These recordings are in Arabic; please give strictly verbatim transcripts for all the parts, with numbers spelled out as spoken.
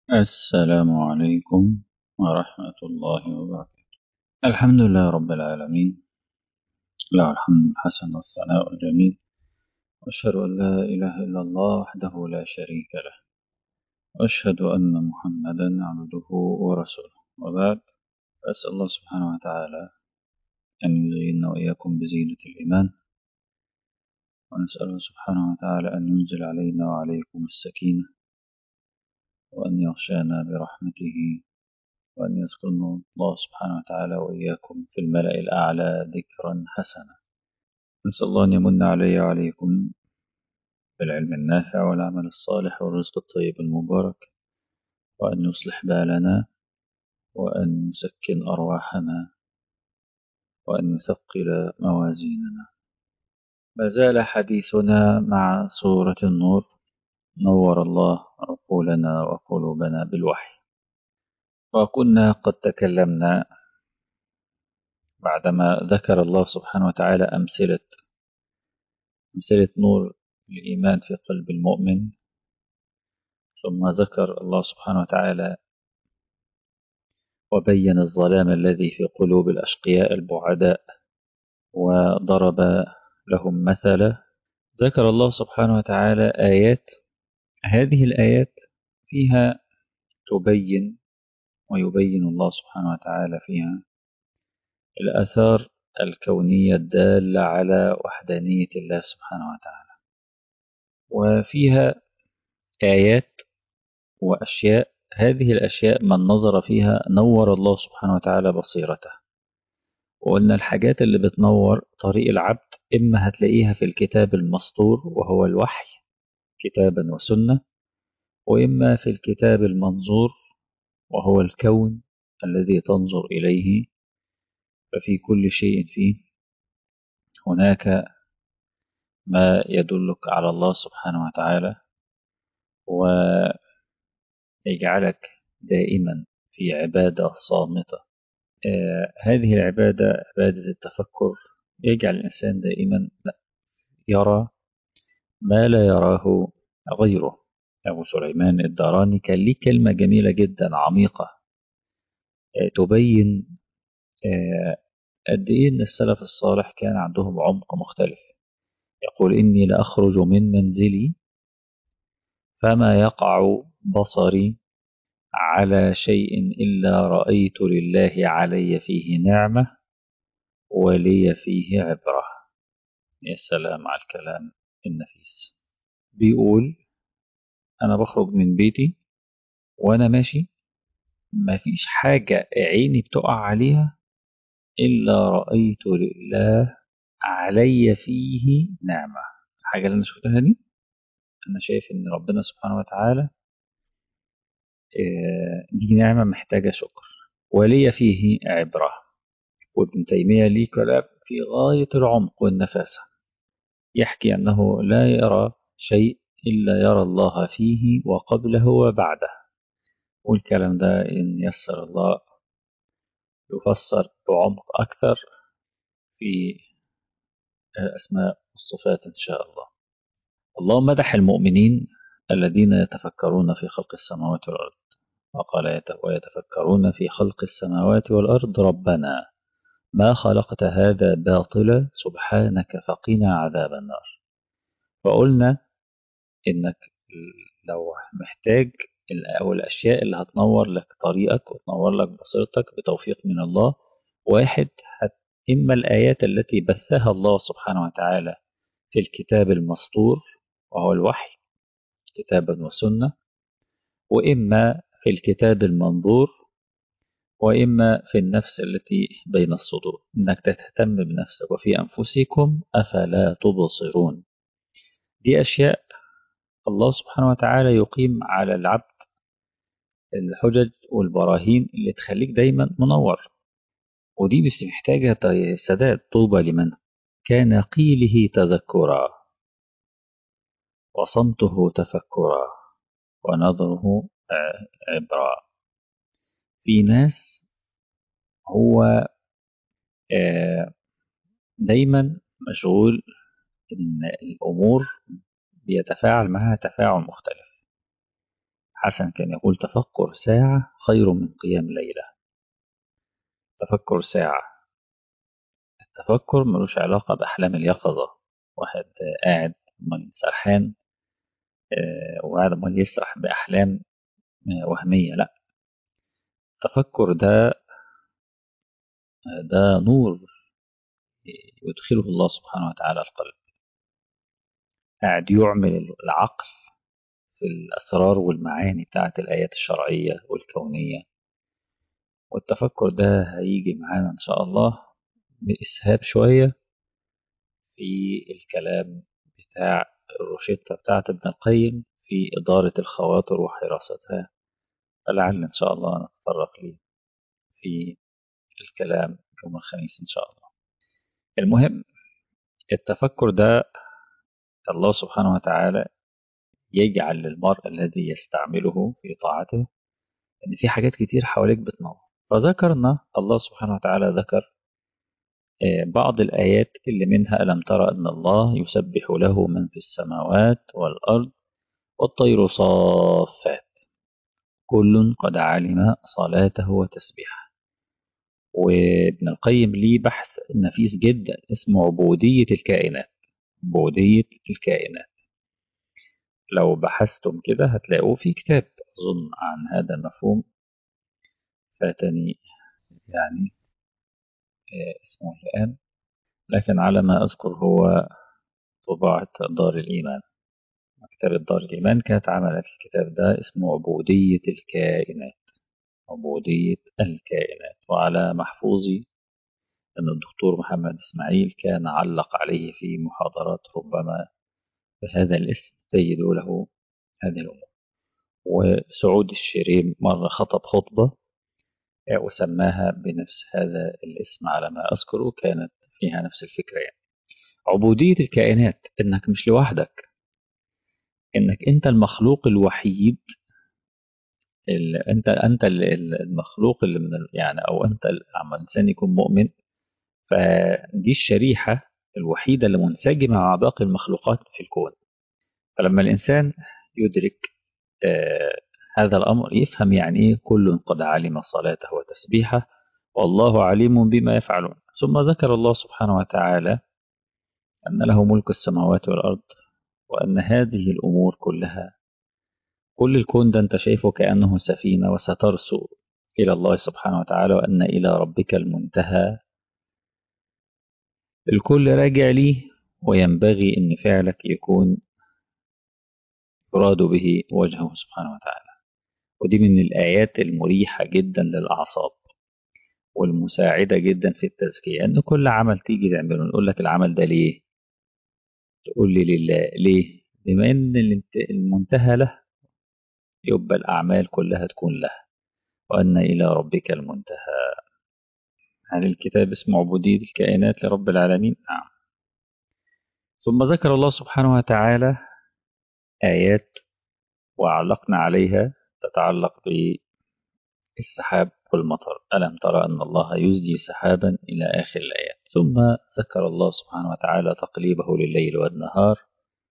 السلام عليكم ورحمة الله وبركاته. الحمد لله رب العالمين، له الحمد الحسن والثناء الجميل، وأشهد أن لا إله إلا الله وحده لا شريك له، وأشهد أن محمدا عبده ورسوله. وبعد، أسأل الله سبحانه وتعالى أن يزيننا وإياكم بزينة الإيمان، ونسأله سبحانه وتعالى أن ينزل علينا وعليكم السكينة، وأن يغشانا برحمته، وأن يذكرنا الله سبحانه وتعالى وإياكم في الملأ الأعلى ذكرا حسنا. نسأل الله أن يمن علي وعليكم بالعلم النافع والعمل الصالح والرزق الطيب المبارك، وأن يصلح بالنا، وأن يسكن أرواحنا، وأن يثقل موازيننا. ما زال حديثنا مع سورة النور. نور الله عقولنا وقلوبنا بالوحي. وكنا قد تكلمنا بعدما ذكر الله سبحانه وتعالى أمثلة أمثلة نور الإيمان في قلب المؤمن، ثم ذكر الله سبحانه وتعالى وبين الظلام الذي في قلوب الأشقياء البعداء، وضرب لهم مثلا. ذكر الله سبحانه وتعالى آيات، هذه الآيات فيها تبين ويبين الله سبحانه وتعالى فيها الآثار الكونية الدالة على وحدانية الله سبحانه وتعالى، وفيها آيات وأشياء، هذه الأشياء من نظر فيها نور الله سبحانه وتعالى بصيرته. وقلنا الحاجات اللي بتنور طريق العبد إما هتلاقيها في الكتاب المسطور وهو الوحي كتابا وسنة، وإما في الكتاب المنظور وهو الكون الذي تنظر إليه. ففي كل شيء فيه هناك ما يدلك على الله سبحانه وتعالى، ويجعلك دائما في عبادة صامتة. آه هذه العبادة عبادة التفكر، يجعل الإنسان دائما يرى ما لا يراه غيره. أبو سليمان الداراني كان ليه كلمة جميلة جدا عميقة، آه تبين آه قد إيه إن السلف الصالح كان عندهم عمق مختلف. يقول: إني لأخرج من منزلي فما يقع بصري على شيء إلا رأيت لله علي فيه نعمة ولي فيه عبرة. يا سلام على الكلام النفيس. بيقول: أنا بخرج من بيتي وأنا ماشي مفيش حاجة عيني بتقع عليها إلا رأيت لله علي فيه نعمة. الحاجة اللي أنا شفتها دي، أنا شايف إن ربنا سبحانه وتعالى آه، دي نعمة محتاجة شكر، ولي فيه عبرة. وابن تيمية ليه كلام في غاية العمق والنفاسة، يحكي أنه لا يرى شيء إلا يرى الله فيه وقبله وبعده. والكلام ده إن يسر الله يفسر بعمق أكثر في الأسماء والصفات إن شاء الله. الله مدح المؤمنين الذين يتفكرون في خلق السماوات والأرض، وقال: ويتفكرون في خلق السماوات والأرض ربنا ما خلقت هذا باطلا سبحانك فقنا عذاب النار. فقلنا إنك لو محتاج أو الأشياء اللي هتنور لك طريقك وتنور لك بصيرتك بتوفيق من الله، واحد هت إما الآيات التي بثها الله سبحانه وتعالى في الكتاب المسطور وهو الوحي كتابا وسنة، وإما في الكتاب المنظور، وإما في النفس التي بين الصدور، إنك تهتم بنفسك. وفي أنفسكم أفلا تبصرون. دي أشياء الله سبحانه وتعالى يقيم على العبد الحجج والبراهين اللي تخليك دايما منور، ودي بس محتاجة سداد. طوبى لمن كان قيله تذكرا وصمته تفكرا ونظره عبرا. في ناس هو دايما مشغول إن الأمور بيتفاعل معها تفاعل مختلف. حسن كان يقول تفكر ساعة خير من قيام ليلة. تفكر ساعة. التفكر ملوش علاقة بأحلام اليقظة، واحد قاعد من سرحان وقاعد عمال يسرح بأحلام وهمية. لا، التفكر ده ده نور يدخله الله سبحانه وتعالى القلب، قاعد يعمل العقل في الأسرار والمعاني بتاعت الآيات الشرعية والكونية. والتفكر ده هيجي معانا إن شاء الله بإسهاب شوية في الكلام بتاع الروشتة بتاعت ابن القيم في إدارة الخواطر وحراستها، فلعل إن شاء الله نتطرق ليه في الكلام يوم الخميس إن شاء الله. المهم، التفكر ده الله سبحانه وتعالى يجعل للمرء الذي يستعمله في طاعته إن في حاجات كتير حواليك بتنور. فذكرنا الله سبحانه وتعالى ذكر بعض الآيات اللي منها ألم ترى أن الله يسبح له من في السماوات والأرض والطير صافات كل قد علم صلاته وتسبيحه. وابن القيم ليه بحث نفيس جدا اسمه عبودية الكائنات. عبودية الكائنات لو بحثتم كده هتلاقوه في كتاب أظن عن هذا المفهوم، فاتني يعني اسمه الآن، لكن على ما أذكر هو طباعة دار الإيمان. مكتبة دار الإيمان كانت عملت الكتاب ده اسمه عبودية الكائنات. عبودية الكائنات. وعلى محفوظي أن الدكتور محمد إسماعيل كان علق عليه في محاضرات ربما بهذا الاسم تجدوا له هذه الأمور. وسعود الشريم مرة خطب خطبة وسماها بنفس هذا الاسم على ما أذكره، كانت فيها نفس الفكرة يعني. عبودية الكائنات إنك مش لوحدك، إنك أنت المخلوق الوحيد اللي أنت أنت المخلوق اللي من يعني أو أنت لما الإنسان يكون مؤمن فدي الشريحة الوحيدة اللي منسجمة مع باقي المخلوقات في الكون. فلما الإنسان يدرك آه هذا الأمر يفهم يعني إيه كل قد علم صلاته وتسبيحه والله عليم بما يفعلون. ثم ذكر الله سبحانه وتعالى أن له ملك السماوات والأرض، وأن هذه الأمور كلها، كل الكون ده أنت شايفه كأنه سفينة وسترسو إلى الله سبحانه وتعالى، وأن إلى ربك المنتهى. الكل راجع ليه، وينبغي أن فعلك يكون يراد به وجهه سبحانه وتعالى. ودي من الآيات المريحة جدا للأعصاب والمساعدة جدا في التزكية. أن كل عمل تيجي تعمله نقول لك العمل ده ليه؟ تقول لي لله. ليه؟ بما أن المنتهى له يبقى الأعمال كلها تكون له، وأن إلى ربك المنتهى. هل الكتاب اسمه عبودية الكائنات لرب العالمين؟ نعم. ثم ذكر الله سبحانه وتعالى آيات وعلقنا عليها تتعلق بالسحاب والمطر. ألم ترى أن الله يزجي سحابا إلى آخر الآيات. ثم ذكر الله سبحانه وتعالى تقليبه لليل والنهار.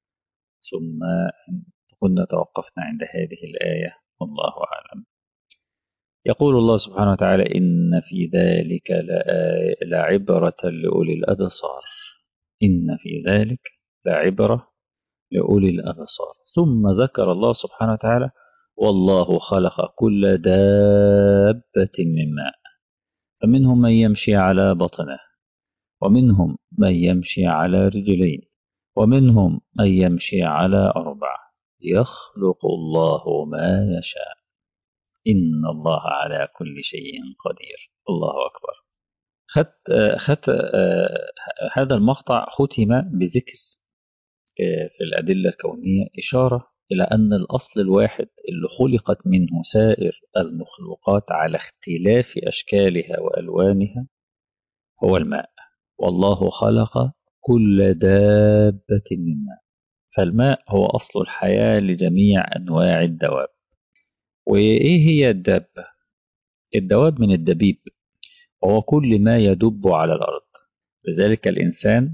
ثم كنا توقفنا عند هذه الآية والله أعلم. يقول الله سبحانه وتعالى إن في ذلك لعبرة لأولي الأبصار. إن في ذلك لعبرة لأولي الأبصار. ثم ذكر الله سبحانه وتعالى والله خلق كل دابة من ماء فمنهم من يمشي على بطنه ومنهم من يمشي على رجلين ومنهم من يمشي على أربع يخلق الله ما يشاء إن الله على كل شيء قدير. الله أكبر. خد خد هذا المقطع ختم بذكر في الأدلة الكونية إشارة إلى أن الأصل الواحد اللي خلقت منه سائر المخلوقات على اختلاف أشكالها وألوانها هو الماء. والله خلق كل دابة من ماء. فالماء هو أصل الحياة لجميع أنواع الدواب. وإيه هي الدابة؟ الدواب من الدبيب، وهو كل ما يدب على الأرض. لذلك الإنسان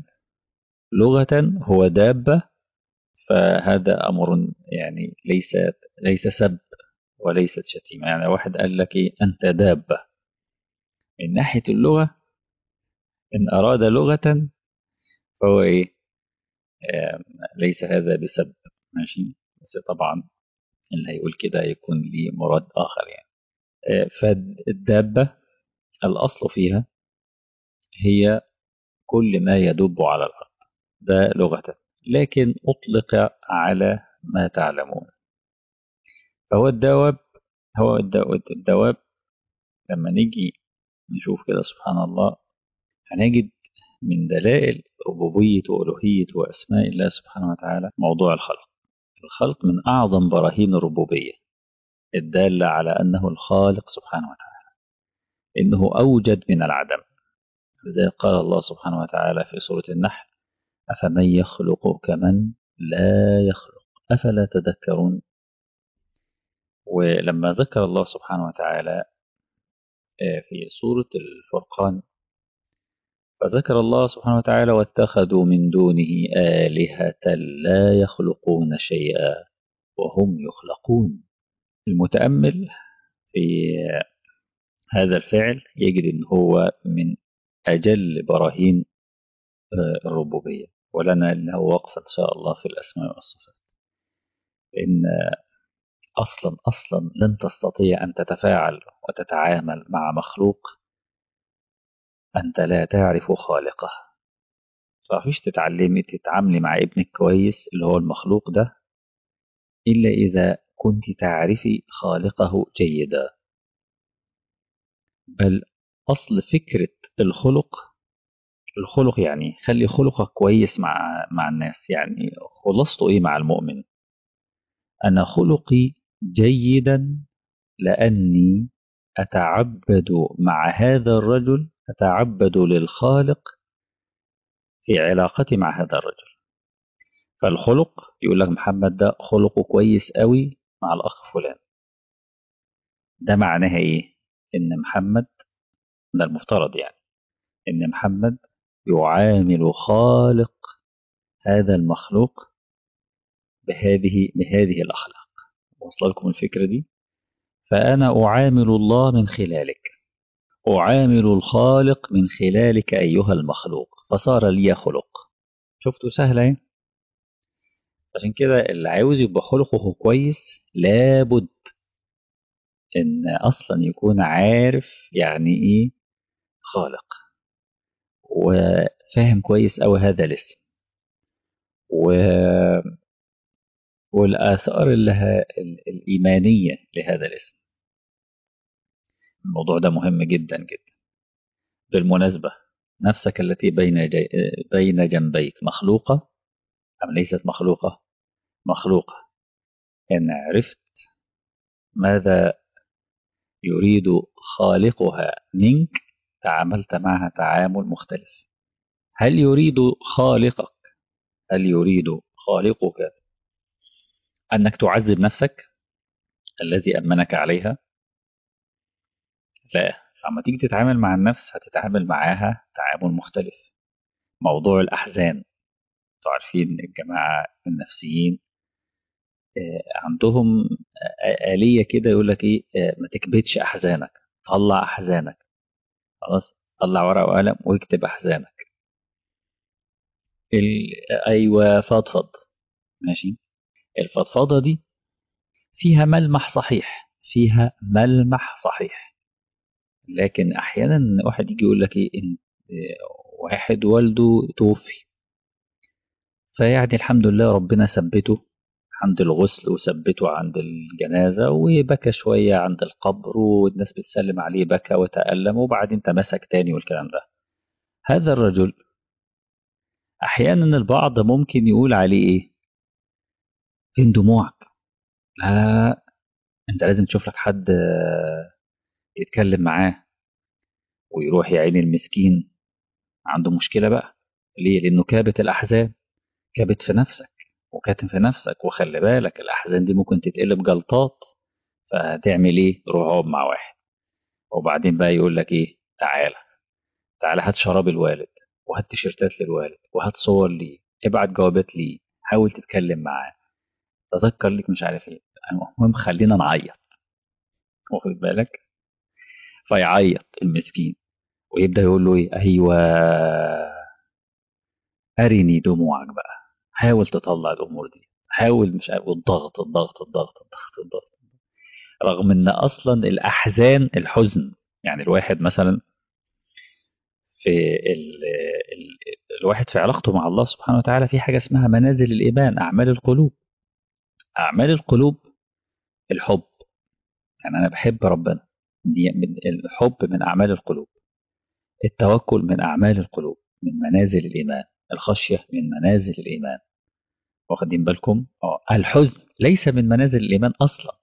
لغة هو دابة، فهذا أمر يعني ليس ليس سب، وليست شتيمة. يعني واحد قال لك إيه أنت دابة، من ناحية اللغة إن أراد لغة فهو إيه آه ليس هذا بسب. ماشي، بس طبعا اللي هيقول كده يكون ليه مراد آخر يعني. آه فالدابة الأصل فيها هي كل ما يدب على الأرض، ده لغة، لكن أطلق على ما تعلمون. فهو الدواب، هو الدو- الدواب لما نيجي نشوف كده سبحان الله هنجد من دلائل ربوبية وألوهية وأسماء الله سبحانه وتعالى موضوع الخلق. الخلق من أعظم براهين الربوبية الدالة على أنه الخالق سبحانه وتعالى، إنه أوجد من العدم. لذلك قال الله سبحانه وتعالى في سورة النحل أفمن يخلق كمن لا يخلق أفلا تذكرون. ولما ذكر الله سبحانه وتعالى في سورة الفرقان فذكر الله سبحانه وتعالى واتخذوا من دونه آلهة لا يخلقون شيئا وهم يخلقون. المتأمل في هذا الفعل يجد أن هو من أجل براهين الربوبية، ولنا له وقفة إن شاء الله في الأسماء والصفات. إن أصلا أصلا لن تستطيع أن تتفاعل وتتعامل مع مخلوق أنت لا تعرف خالقه. فمفيش تتعلمي تتعاملي مع ابنك كويس اللي هو المخلوق ده إلا إذا كنت تعرفي خالقه جيدا. بل أصل فكرة الخلق، الخلق يعني خلي خلقك كويس مع مع الناس. يعني خلصته إيه مع المؤمن؟ أنا خلقي جيدا لأني أتعبد مع هذا الرجل، أتعبد للخالق في علاقتي مع هذا الرجل. فالخلق يقول لك محمد ده خلقه كويس قوي مع الأخ فلان، ده معناها إيه؟ إن محمد، ده المفترض يعني إن محمد يعامل خالق هذا المخلوق بهذه بهذه الأخلاق. وصل لكم الفكرة دي؟ فأنا أعامل الله من خلالك، أعامل الخالق من خلالك أيها المخلوق، فصار لي خلق. شفتوا سهلة ايه؟ عشان كده اللي عاوز يبقى خلقه كويس لابد إن أصلا يكون عارف يعني إيه خالق، وفاهم كويس أوي هذا الاسم و... والآثار اللي ه... ال- الإيمانية لهذا الاسم. الموضوع ده مهم جدا جدا. بالمناسبة نفسك التي بين جي... بين جنبيك مخلوقة أم ليست مخلوقة؟ مخلوقة. إن عرفت ماذا يريد خالقها منك تعاملت معها تعامل مختلف. هل يريد خالقك، هل يريد خالقك أنك تعذب نفسك الذي أمنك عليها؟ لا. فلما تيجي تتعامل مع النفس هتتعامل معاها تعامل مختلف. موضوع الأحزان، انتوا عارفين الجماعة النفسيين آه، عندهم آه، آلية كده يقول لك إيه آه، ما تكبتش أحزانك، طلع أحزانك. خلاص، طلع ورقة وقلم واكتب أحزانك. ال... أيوة فضفض. ماشي. الفضفضة دي فيها ملمح صحيح، فيها ملمح صحيح، لكن أحيانا واحد يجي يقول لك إيه إن آه، واحد والده توفي، فيعني الحمد لله ربنا ثبته عند الغسل وثبته عند الجنازة وبكى شوية عند القبر والناس بتسلم عليه بكى وتألم وبعدين تمسك تاني والكلام ده. هذا الرجل أحيانا البعض ممكن يقول عليه إيه فين دموعك؟ لا، أنت لازم تشوف لك حد آه، يتكلم معاه. ويروح يا عيني المسكين عنده مشكلة بقى. ليه؟ لأنه كابت الأحزان، كابت في نفسك وكاتم في نفسك. وخلي بالك الأحزان دي ممكن تتقلب جلطات. فهتعمل إيه؟ روح اقعد مع واحد وبعدين بقى يقول لك إيه تعالى، تعالى هات شراب الوالد وهات تيشيرتات للوالد وهات صور ليه، ابعت جوابات ليه، حاول تتكلم معاه، تذكر لك مش عارف ايه. المهم خلينا نعيط. واخد بالك؟ فيعيط المسكين ويبدأ يقول له ايه، ايوه ارني دموعك بقى، حاول تطلع الامور دي، حاول، مش عارف، والضغط الضغط الضغط الضغط الضغط، رغم ان اصلا الاحزان الحزن، يعني الواحد مثلا في ال ال الواحد في علاقته مع الله سبحانه وتعالى في حاجة اسمها منازل الإيمان، أعمال القلوب. أعمال القلوب الحب، يعني أنا بحب ربنا، دي من الحب من أعمال القلوب. التوكل من أعمال القلوب، من منازل الإيمان. الخشية من منازل الإيمان. واخدين بالكم؟ اه الحزن ليس من منازل الإيمان أصلا.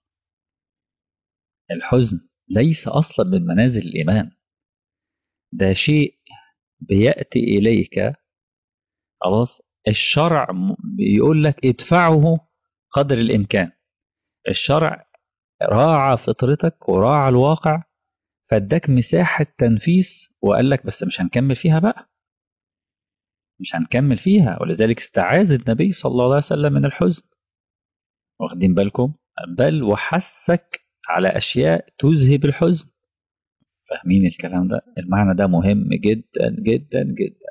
الحزن ليس أصلا من منازل الإيمان، ده شيء بيأتي إليك، خلاص الشرع م- بيقول لك ادفعه قدر الإمكان. الشرع راعى فطرتك وراعى الواقع، فاداك مساحة تنفيس وقال لك بس مش هنكمل فيها بقى، مش هنكمل فيها. ولذلك استعاذ النبي صلى الله عليه وسلم من الحزن. واخدين بالكم؟ بل وحثك على أشياء تذهب الحزن. فاهمين الكلام ده؟ المعنى ده مهم جدا جدا جدا.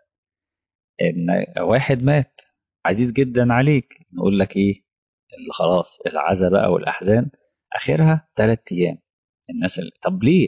إن واحد مات عزيز جدا عليك، نقول لك إيه؟ اللي خلاص العزا بقى والأحزان آخرها ثلاث أيام. الناس اللي طب ليه؟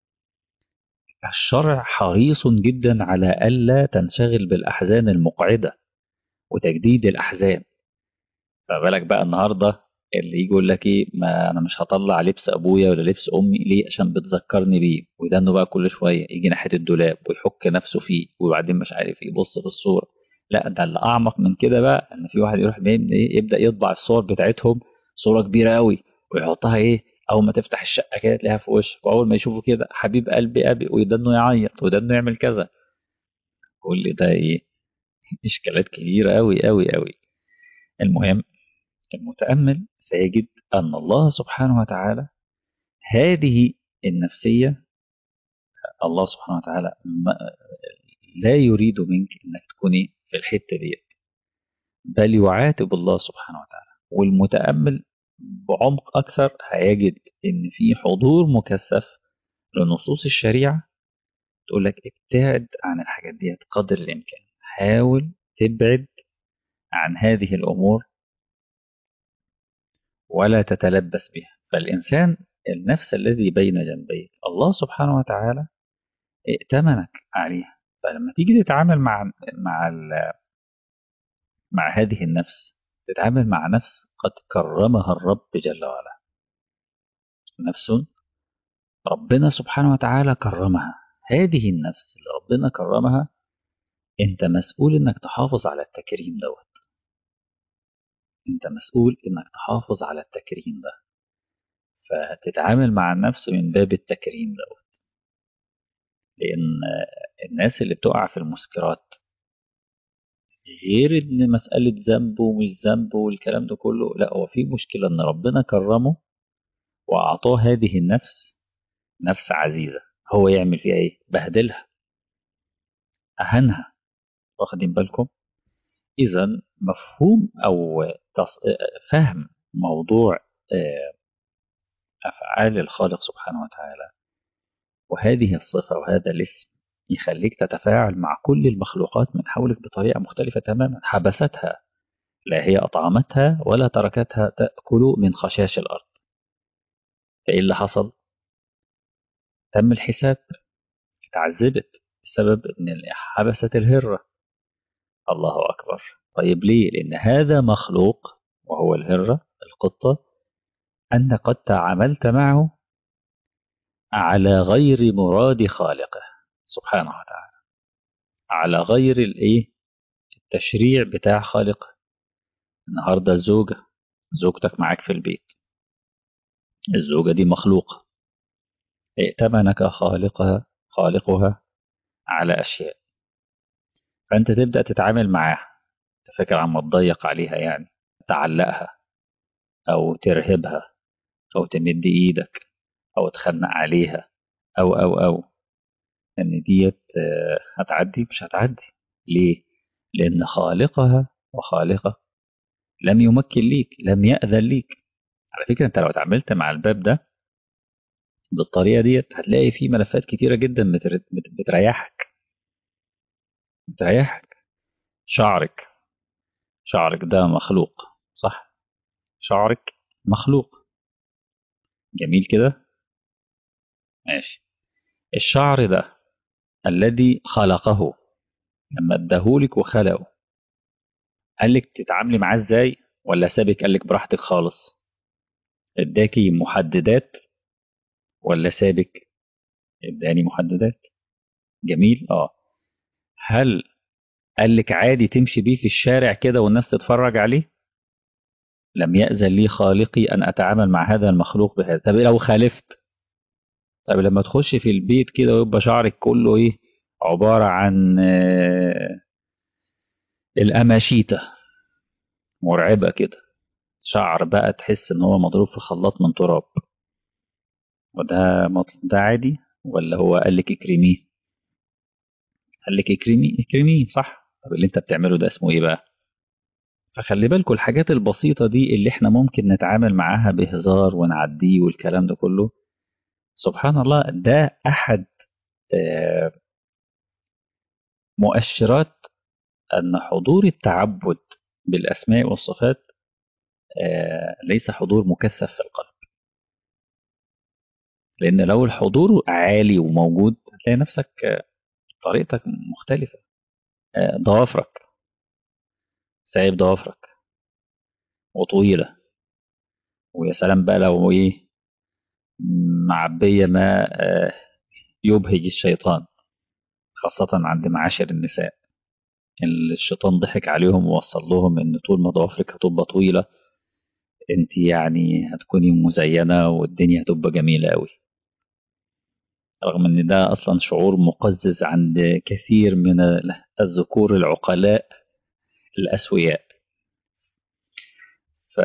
الشرع حريص جدا على ألا تنشغل بالأحزان المقعدة وتجديد الأحزان. فبالك بقى النهارده اللي يجي يقول لك ايه، ما انا مش هطلع لبس ابويا ولا لبس امي ليه؟ عشان بتذكرني بيه. وده انه بقى كل شويه يجي ناحيه الدولاب ويحك نفسه فيه، وبعدين مش عارف يبص في الصوره. لا ده اللي اعمق من كده بقى، ان في واحد يروح بين ايه، يبدا يطبع الصور بتاعتهم صوره كبيره قوي ويحطها ايه، اول ما تفتح الشقه كده تلاقيها في وشك، واول ما يشوفه كده حبيب قلبي ابي، وده انه يعيط، وده انه يعمل كذا. كل ده ايه؟ اشكالات كبيره قوي قوي قوي. المهم، المتأمل سيجد أن الله سبحانه وتعالى هذه النفسية، الله سبحانه وتعالى ما لا يريد منك أنك تكوني في الحتة دي، بل يعاتب الله سبحانه وتعالى. والمتأمل بعمق أكثر هيجد أن في حضور مكثف لنصوص الشريعة تقول لك ابتعد عن الحاجات دي قدر الإمكان، حاول تبعد عن هذه الأمور ولا تتلبس بها. فالإنسان النفس الذي بين جنبيك الله سبحانه وتعالى ائتمنك عليها. فلما تيجي تتعامل مع مع ال- مع هذه النفس، تتعامل مع نفس قد كرمها الرب جل وعلا، نفس ربنا سبحانه وتعالى كرمها. هذه النفس اللي ربنا كرمها، انت مسؤول انك تحافظ على التكريم دوت. انت مسؤول انك تحافظ على التكريم ده، فتتعامل مع النفس من باب التكريم دوت. لان الناس اللي بتقع في المسكرات، غير ان مسألة ذنب ومش ذنب والكلام ده كله، لا هو في مشكلة ان ربنا كرمه واعطاه هذه النفس، نفس عزيزة، هو يعمل فيها ايه؟ بهدلها، اهنها. واخدين بالكم؟ اذا مفهوم او تص... فهم موضوع آه، افعال الخالق سبحانه وتعالى وهذه الصفة وهذا الاسم يخليك تتفاعل مع كل المخلوقات من حولك بطريقة مختلفة تماما. حبستها، لا هي أطعمتها ولا تركتها تأكل من خشاش الأرض. فإيه اللي حصل؟ تم الحساب، اتعذبت بسبب إن حبست الهرة. الله أكبر. طيب ليه؟ لأن هذا مخلوق وهو الهرة القطة، أنت قد تعاملت معه على غير مراد خالقه سبحانه وتعالى، على غير الإيه؟ التشريع بتاع خالقه. النهاردة الزوجة، زوجتك معاك في البيت، الزوجة دي مخلوقة، ائتمنك خالقها خالقها على أشياء، فأنت تبدأ تتعامل معاها، تفكر عما تضيق عليها، يعني تعلقها أو ترهبها أو تمد إيدك أو تخنق عليها أو أو أو إن ديت آه، هتعدي؟ مش هتعدي. ليه؟ لأن خالقها وخالقه لم يمكن ليك، لم يأذن ليك. على فكرة أنت لو اتعاملت مع الباب ده بالطريقة ديت هتلاقي في ملفات كتيرة جدا بتر- بت- بتريحك بتريحك شعرك شعرك ده مخلوق، صح؟ شعرك مخلوق، جميل كده، ماشي. الشعر ده الذي خلقه لما اداهولك وخلقه، قالك تتعاملي معاه ازاي ولا سابك قالك براحتك خالص؟ اداكي محددات ولا سابك؟ اداني محددات، جميل، اه. هل قالك عادي تمشي بيه في الشارع كده والناس تتفرج عليه؟ لم يأذن لي خالقي أن أتعامل مع هذا المخلوق بهذا. طب لو خالفت؟ طب لما تخش في البيت كده ويبقى شعرك كله إيه؟ عبارة عن آه، الأماشيتة، مرعبة كده، شعر بقى تحس إن هو مضروب في خلاط من تراب، وده مطلوب ده عادي ولا هو قال لك اكرميه؟ قال لك اكرمي اكرميه، صح؟ طب اللي انت بتعمله ده اسمه ايه بقى؟ فخلي بالكوا الحاجات البسيطة دي اللي احنا ممكن نتعامل معاها بهزار ونعديه والكلام ده كله، سبحان الله، ده أحد آه، مؤشرات أن حضور التعبد بالأسماء والصفات آه، ليس حضور مكثف في القلب. لأن لو الحضور عالي وموجود هتلاقي نفسك آه، طريقتك مختلفة. آه، ضوافرك، سايب ضوافرك وطويلة، ويا سلام بقى لو إيه، معبية ما آه، يبهج الشيطان، خاصة عند معاشر النساء اللي الشيطان ضحك عليهم ووصل لهم إن طول ما ضوافرك هتبقى طويلة انت يعني هتكوني مزينة والدنيا هتبقى جميلة قوي، رغم ان ده اصلا شعور مقزز عند كثير من الذكور العقلاء الاسوياء. ف...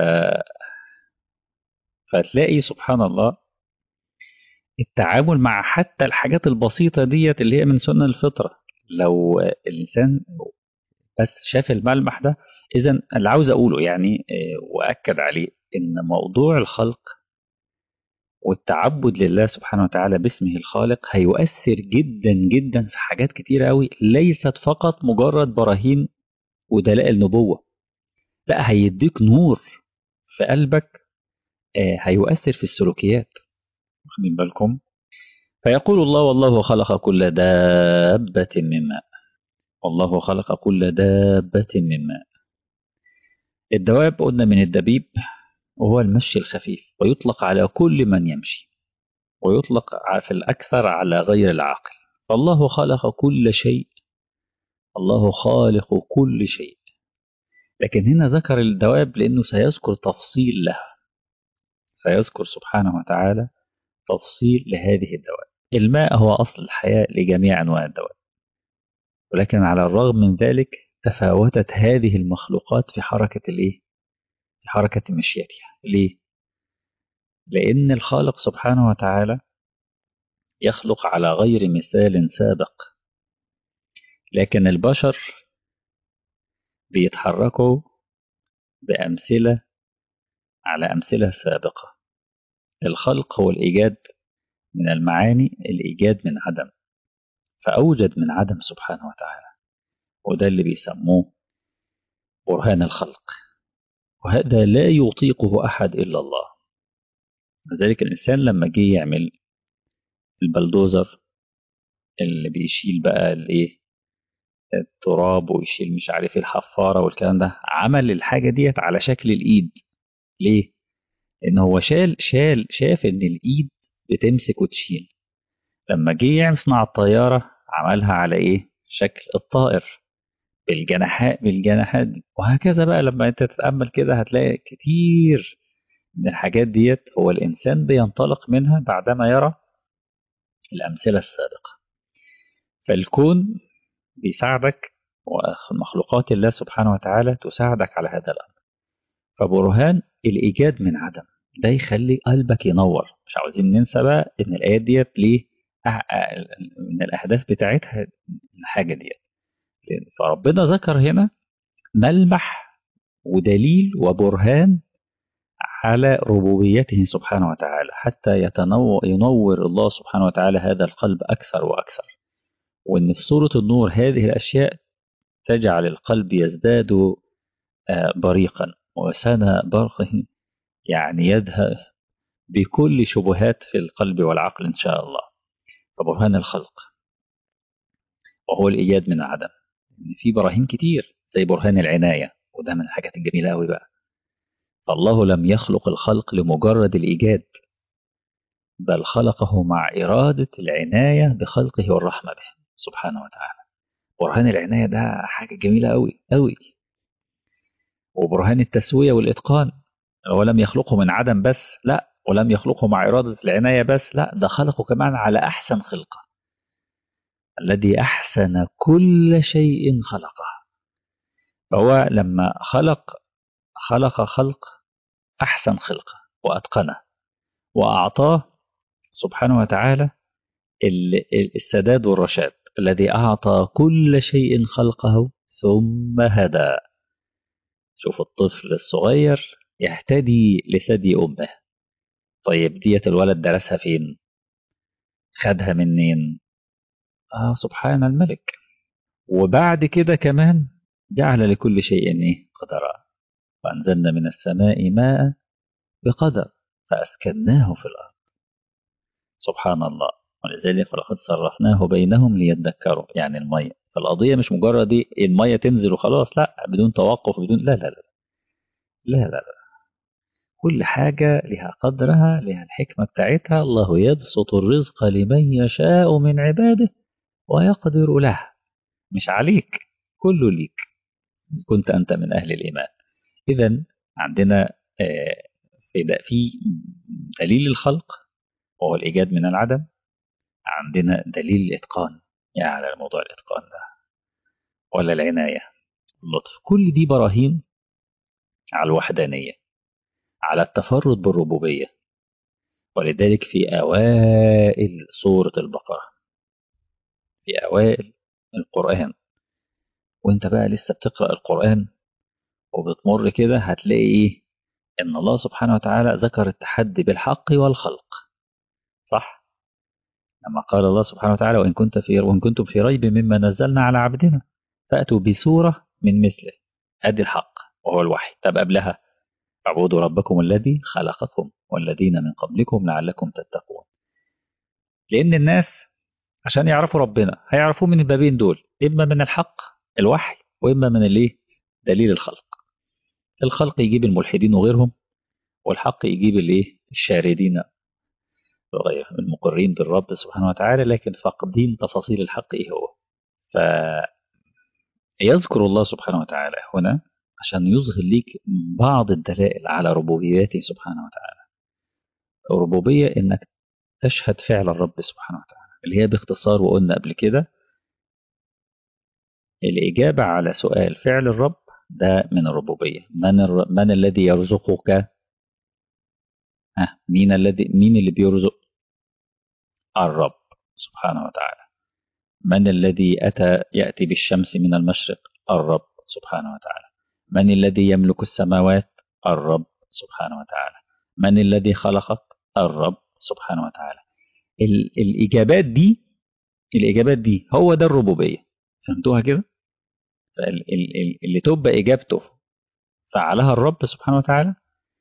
فتلاقي سبحان الله التعامل مع حتى الحاجات البسيطة ديت اللي هي من سنن الفطرة، لو الإنسان بس شاف الملمح ده. إذا اللي عاوز أقوله يعني آه، وأكد عليه إن موضوع الخلق والتعبد لله سبحانه وتعالى باسمه الخالق هيؤثر جدا جدا في حاجات كتيرة قوي، ليست فقط مجرد براهين ودلائل نبوة، لا، هيديك نور في قلبك، آه، هيؤثر في السلوكيات، واخدين بالكم؟ فيقول الله والله خلق كل دابة من ماء، والله خلق كل دابة من ماء. الدواب قلنا من الدبيب، وهو المشي الخفيف، ويطلق على كل من يمشي، ويطلق في الأكثر على غير العاقل. فالله خلق كل شيء، الله خالق كل شيء، لكن هنا ذكر الدواب لأنه سيذكر تفصيل لها، سيذكر سبحانه وتعالى تفصيل لهذه الدواب. الماء هو أصل الحياة لجميع أنواع الدواب، ولكن على الرغم من ذلك تفاوتت هذه المخلوقات في حركة الإيه؟ في حركة مشيتها. ليه؟ لأن الخالق سبحانه وتعالى يخلق على غير مثال سابق، لكن البشر بيتحركوا بأمثلة على أمثلة سابقة. الخلق هو الإيجاد من المعاني، الإيجاد من عدم، فأوجد من عدم سبحانه وتعالى، وده اللي بيسموه برهان الخلق، وهذا لا يطيقه أحد إلا الله. لذلك الإنسان لما جه يعمل البلدوزر اللي بيشيل بقى الإيه، التراب، ويشيل مش عارف إيه الحفارة والكلام ده، عمل الحاجة ديت على شكل الإيد. ليه؟ إن هو شال شال شاف إن الإيد بتمسك وتشيل. لما جه يصنع الطيارة عملها على إيه؟ شكل الطائر، بالجناحات بالجناحات دي. وهكذا بقى لما انت تتأمل كده هتلاقي كتير من الحاجات ديت هو الإنسان بينطلق منها بعدما يرى الأمثلة السابقة. فالكون بيساعدك، ومخلوقات الله سبحانه وتعالى تساعدك على هذا الأمر. فبرهان الإيجاد من عدم ده يخلي قلبك ينور. مش عاوزين ننسى بقى إن الآيات ديت ليه أه- أه- من الأهداف بتاعتها الحاجة ديت. فربنا ذكر هنا ملمح ودليل وبرهان على ربوبيته سبحانه وتعالى حتى يتنور ينور الله سبحانه وتعالى هذا القلب أكثر وأكثر. وإن في سورة النور هذه الأشياء تجعل القلب يزداد بريقا وسنى برقه، يعني يذهب بكل شبهات في القلب والعقل إن شاء الله. فبرهان الخلق وهو الإيجاد من العدم. في براهين كتير زي برهان العناية، وده من الحاجات الجميلة أوي بقى. فالله لم يخلق الخلق لمجرد الإيجاد، بل خلقه مع إرادة العناية بخلقه والرحمة به سبحانه وتعالى. برهان العناية ده حاجة جميلة أوي أوي. وبرهان التسوية والإتقان، هو لم يخلقه من عدم بس، لا، ولم يخلقه مع إرادة العناية بس، لا، ده خلقه كمان على أحسن خلقة. الذي أحسن كل شيء خلقه. فهو لما خلق خلق خلق أحسن خلقه وأتقنه، وأعطاه سبحانه وتعالى السداد والرشاد الذي أعطى كل شيء خلقه ثم هدى. شوف الطفل الصغير يهتدي لثدي أمه. طيب ديت الولد درسها فين؟ خدها منين؟ آه سبحان الملك. وبعد كده كمان جعل لكل شيء إيه؟ قدرا. وأنزلنا من السماء ماء بقدر فأسكناه في الأرض. سبحان الله. ولذلك ولقد صرفناه بينهم ليذكروا، يعني المية. فالقضية مش مجرد دي المية تنزل وخلاص، لا، بدون توقف، بدون لا لا لا لا لا, لا. كل حاجة لها قدرها، لها الحكمة بتاعتها. الله يبسط الرزق لمن يشاء من عباده ويقدر له. مش عليك، كله ليك كنت أنت من أهل الإيمان. إذن عندنا في في دليل الخلق وهو الإيجاد من العدم. عندنا دليل الإتقان، يعني على موضوع الإتقان ده ولا العناية اللطف. كل دي براهين على الوحدانية، على التفرد بالربوبية. ولذلك في أوائل سورة البقرة، في أوائل القرآن، وانت بقى لسه بتقرأ القرآن وبتمر كده، هتلاقي إيه؟ إن الله سبحانه وتعالى ذكر التحدي بالحق والخلق. صح؟ لما قال الله سبحانه وتعالى وإن كنت في وإن كنتم في ريب مما نزلنا على عبدنا فأتوا بسورة من مثله. أدي الحق وهو الوحي. طب قبلها اعبدوا ربكم الذي خلقكم والذين من قبلكم لعلكم تتقون. لأن الناس عشان يعرفوا ربنا هيعرفوه من البابين دول، إما من الحق الوحي، وإما من الايه؟ دليل الخلق. الخلق يجيب الملحدين وغيرهم، والحق يجيب الايه؟ الشاردين المقرين بالرب سبحانه وتعالى لكن فاقدين تفاصيل الحق ايه هو. فيذكر الله سبحانه وتعالى هنا عشان يظهر ليك بعض الدلائل على ربوبيته سبحانه وتعالى. الربوبية انك تشهد فعل الرب سبحانه وتعالى، اللي هي باختصار وقلنا قبل كده الإجابة على سؤال فعل الرب ده من الربوبية. من الر... من الذي يرزقك؟ ها مين الذي مين اللي بيرزق؟ الرب سبحانه وتعالى. من الذي أتى يأتي بالشمس من المشرق؟ الرب سبحانه وتعالى. من الذي يملك السماوات؟ الرب سبحانه وتعالى. من الذي خلقك؟ الرب سبحانه وتعالى. ال... الإجابات دي الإجابات دي هو ده الربوبية. فهمتوها كده؟ اللي تبقى إجابته فعلها الرب سبحانه وتعالى،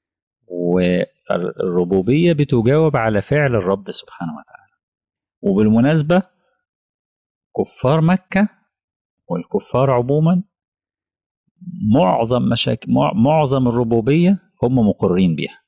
والربوبية بتجاوب على فعل الرب سبحانه وتعالى. وبالمناسبة كفار مكة والكفار عموما معظم مشاكل معظم الربوبية هم مقرين بها.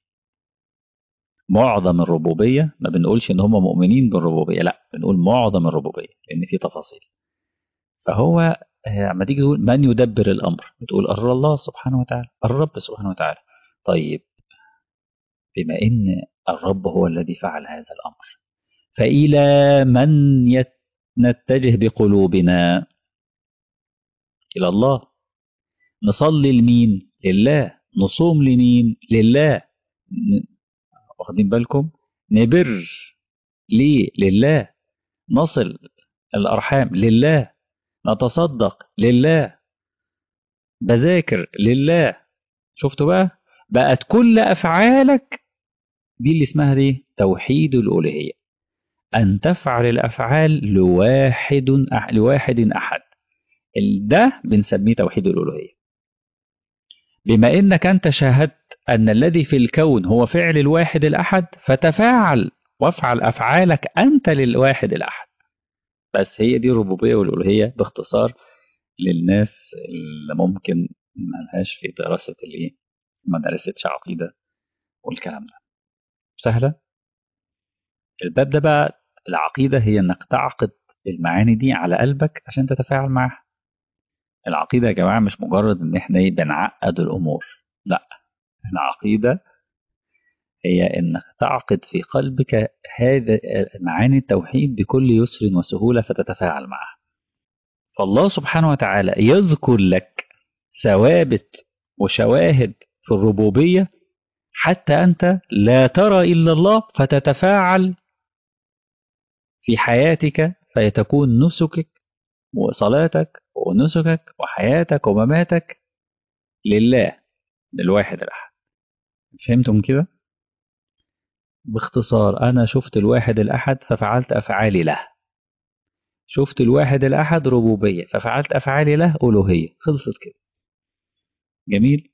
معظم الربوبية، ما بنقولش ان هم مؤمنين بالربوبية، لا، بنقول معظم الربوبية لان في تفاصيل. فهو لما تيجي تقول من يدبر الامر بتقول الله سبحانه وتعالى، الرب سبحانه وتعالى. طيب بما ان الرب هو الذي فعل هذا الامر، فإلى من نتجه بقلوبنا؟ إلى الله. نصلي لمين؟ لله. نصوم لمين؟ لله. واخدين بالكم؟ نبر ليه؟ لله. نصل الأرحام لله. نتصدق لله. بذاكر لله. شفتوا بقى؟ بقت كل أفعالك دي اللي اسمها دي توحيد الألوهية، أن تفعل الأفعال لواحد أح لواحد أحد. ده بنسميه توحيد الألوهية. بما إنك أنت شاهدت أن الذي في الكون هو فعل الواحد الأحد، فتفاعل وافعل أفعالك أنت للواحد الأحد. بس هي دي الربوبية والألوهية باختصار للناس اللي ممكن ملهاش في دراسة الإيه، ما درستش عقيدة والكلام ده. سهلة. الباب ده بقى العقيدة هي إنك تعقد المعاني دي على قلبك عشان تتفاعل معها. العقيدة يا جماعة مش مجرد إن إحنا إيه بنعقد الأمور، لا، العقيدة هي إنك تعقد في قلبك هذا معاني التوحيد بكل يسر وسهولة فتتفاعل معها. فالله سبحانه وتعالى يذكر لك ثوابت وشواهد في الربوبية حتى أنت لا ترى إلا الله، فتتفاعل في حياتك، فيتكون نسكك وصلاتك ونسكك وحياتك ومماتك لله، للواحد الأحد. فهمتم كده؟ باختصار أنا شفت الواحد الأحد ففعلت أفعالي له، شفت الواحد الأحد ربوبية ففعلت أفعالي له ألوهية، خلصت كده. جميل.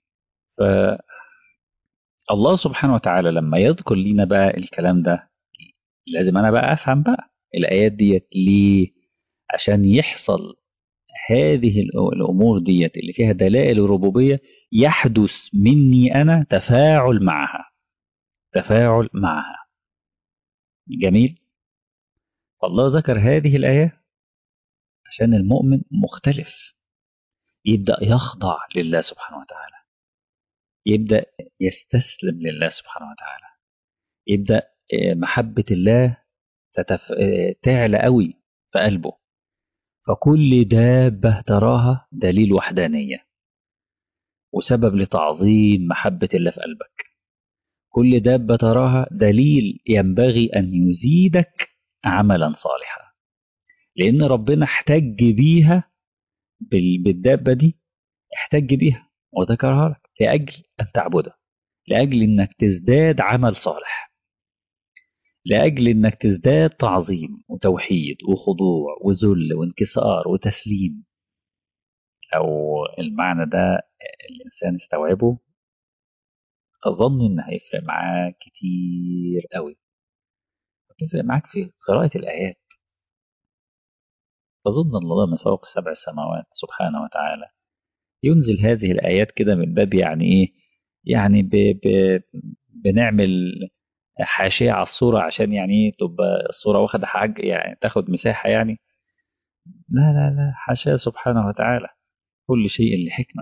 فالله سبحانه وتعالى لما يذكر لنا بقى الكلام ده، لازم أنا بقى أفهم بقى الآيات ديت ليه، عشان يحصل هذه الأمور ديت اللي فيها دلائل الربوبية، يحدث مني أنا تفاعل معها، تفاعل معها. جميل. فالله ذكر هذه الآية عشان المؤمن مختلف يبدأ يخضع لله سبحانه وتعالى، يبدأ يستسلم لله سبحانه وتعالى، يبدأ محبة الله تتف... تعلى قوي في قلبه. فكل دابة تراها دليل وحدانية وسبب لتعظيم محبة الله في قلبك. كل دابة تراها دليل ينبغي أن يزيدك عملا صالحا، لأن ربنا احتج بيها بالدابة دي، احتج بيها وذكرها لك لأجل أن تعبده، لأجل أنك تزداد عمل صالح، لأجل أنك تزداد تعظيم وتوحيد وخضوع وذل وانكسار وتسليم. لو المعنى ده الإنسان استوعبه أظن إن هيفرق معاك كتير قوي، هيفرق معاك في قراءة الآيات. فظن الله من فوق سبع سماوات سبحانه وتعالى ينزل هذه الآيات كده من باب يعني إيه، يعني ب ب بنعمل حاشية على الصورة عشان يعني إيه تبقى الصورة واخدة حاجة يعني تاخد مساحة يعني. لا لا لا، حاشاه سبحانه وتعالى، كل شيء لحكمة.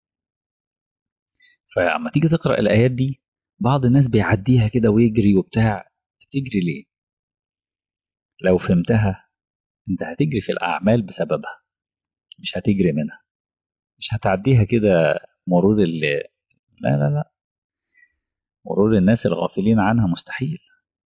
فأما تيجي تقرأ الآيات دي بعض الناس بيعديها كده ويجري وبتاع، تجري ليه؟ لو فهمتها انت هتجري في الأعمال بسببها، مش هتجري منها، مش هتعديها كده مرور اللي لا لا لا، مرور الناس الغافلين عنها مستحيل.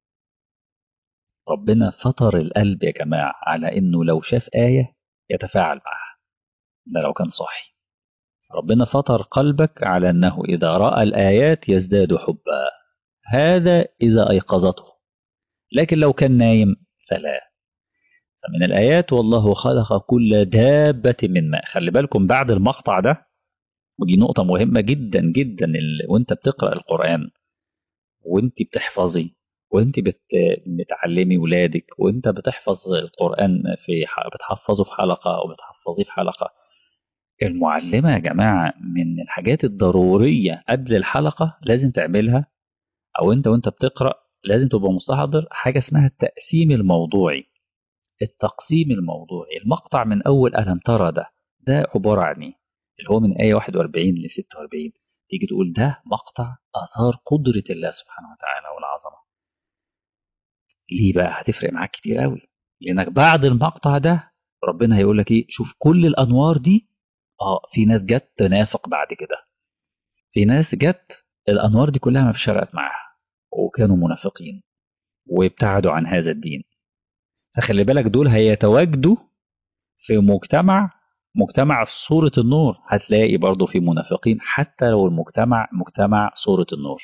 ربنا فطر القلب يا جماعة على إنه لو شاف آية يتفاعل معها، ده لو كان صاحي. ربنا فطر قلبك على أنه إذا رأى الآيات يزداد حبا، هذا إذا أيقظته، لكن لو كان نايم فلا. فمن الآيات والله خلق كل دابة من ماء. خلي بالكم بعد المقطع ده، ودي نقطة مهمة جدا جدا، ال... وانت بتقرأ القرآن وانت بتحفظي وانت بت... بتعلمي ولادك وانت بتحفظ القرآن في ح... بتحفظه في حلقة أو بتحفظيه في حلقة. المعلمة يا جماعة من الحاجات الضرورية قبل الحلقة لازم تعملها، أو انت وانت بتقرأ لازم تبقى مستحضر حاجة اسمها التقسيم الموضوعي. التقسيم الموضوعي، المقطع من أول ألم ترى ده ده عبارة عن إيه؟ اللي هو من آية واحد وأربعين ل ستة وأربعين، تيجي تقول ده مقطع آثار قدرة الله سبحانه وتعالى والعظمة. ليه بقى؟ هتفرق معاك كتير قوي، لأنك بعد المقطع ده ربنا هيقول لك إيه؟ شوف كل الأنوار دي، آه في ناس جت تنافق بعد كده، في ناس جت الأنوار دي كلها ما فيش فرقت معاها وكانوا منافقين وابتعدوا عن هذا الدين. فخلي بالك دول هيتواجدوا في مجتمع مجتمع صورة النور هتلاقي برضو في منافقين، حتى لو المجتمع مجتمع صورة النور.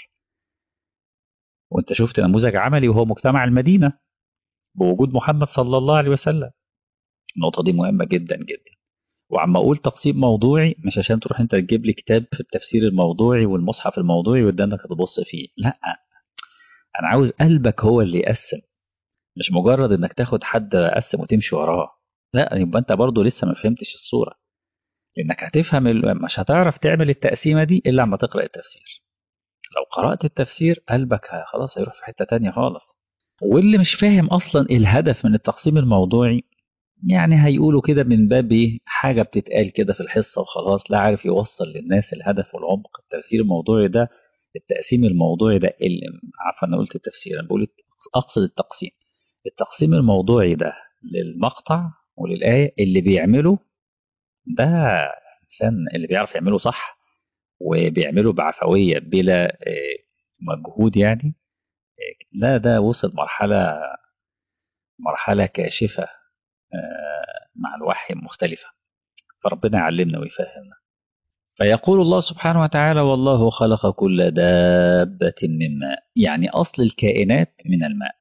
وانت شفت نموذج عملي وهو مجتمع المدينة بوجود محمد صلى الله عليه وسلم. النقطة دي مهمة جدا جدا. وعم اقول تقسيم موضوعي مش عشان تروح انت تجيب لي كتاب في التفسير الموضوعي والمصحف الموضوعي وقدامك تبص فيه، لا، انا عاوز قلبك هو اللي يقسم، مش مجرد انك تاخد حد قسم وتمشي وراه. لا، يبقى انت برضو لسه ما فهمتش الصورة. لانك هتفهم ال- مش هتعرف تعمل التقسيمة دي الا لما تقرأ التفسير. لو قرأت التفسير قلبك ه- خلاص هيروح في حتة تانية خالص. واللي مش فاهم اصلا الهدف من التقسيم الموضوعي، يعني هيقولوا كده من باب ايه، حاجة بتتقال كده في الحصة وخلاص، لا عارف يوصل للناس الهدف والعمق. التفسير الموضوعي ده، التقسيم الموضوعي ده اللي عارف، انا قلت التفسير، انا بقول اقصد التقسيم. التقسيم الموضوعي ده للمقطع وللآية اللي بيعمله ده إنسان اللي بيعرف يعمله صح وبيعمله بعفوية بلا آه، مجهود يعني. آه، لا، ده وصل مرحلة مرحلة كاشفة آه، مع الوحي مختلفة. فربنا يعلمنا ويفهمنا. فيقول الله سبحانه وتعالى: والله خلق كل دابة من ماء، يعني أصل الكائنات من الماء.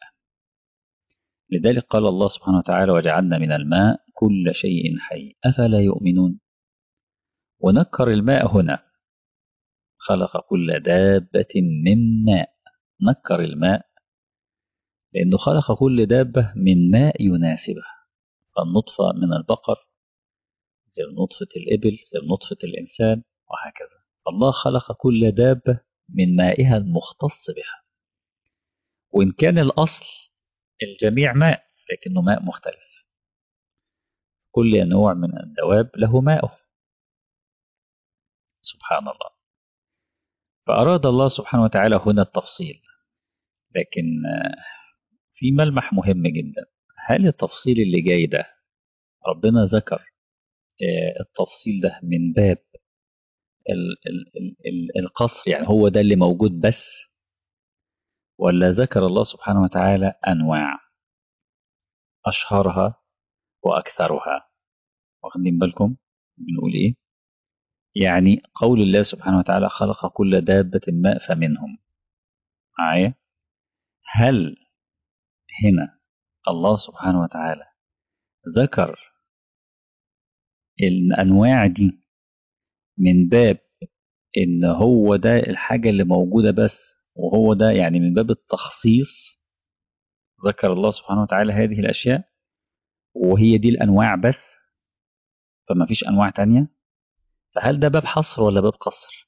لذلك قال الله سبحانه وتعالى: وجعلنا من الماء كل شيء حي أفلا يؤمنون. ونكر الماء هنا، خلق كل دابة من ماء. نكر الماء لأنه خلق كل دابة من ماء يناسبها. فالنطفة من البقر غير نطفة الإبل غير نطفة الإنسان، وهكذا. الله خلق كل دابة من مائها المختص بها. وإن كان الأصل الجميع ماء، لكنه ماء مختلف. كل نوع من الدواب له ماءه، سبحان الله. فأراد الله سبحانه وتعالى هنا التفصيل. لكن في ملمح مهم جدا. هل التفصيل اللي جاي ده ربنا ذكر التفصيل ده من باب ال ال ال ال القصر، يعني هو ده اللي موجود بس، ولا ذكر الله سبحانه وتعالى أنواع أشهرها وأكثرها؟ واخدين بالكم بنقول إيه؟ يعني قول الله سبحانه وتعالى: خلق كل دابة ماء فمنهم. معايا؟ هل هنا الله سبحانه وتعالى ذكر الأنواع دي من باب إن هو ده الحاجة اللي موجودة بس، وهو ده يعني من باب التخصيص ذكر الله سبحانه وتعالى هذه الأشياء، وهي دي الأنواع بس، فما فيش أنواع تانية؟ فهل ده باب حصر ولا باب قصر؟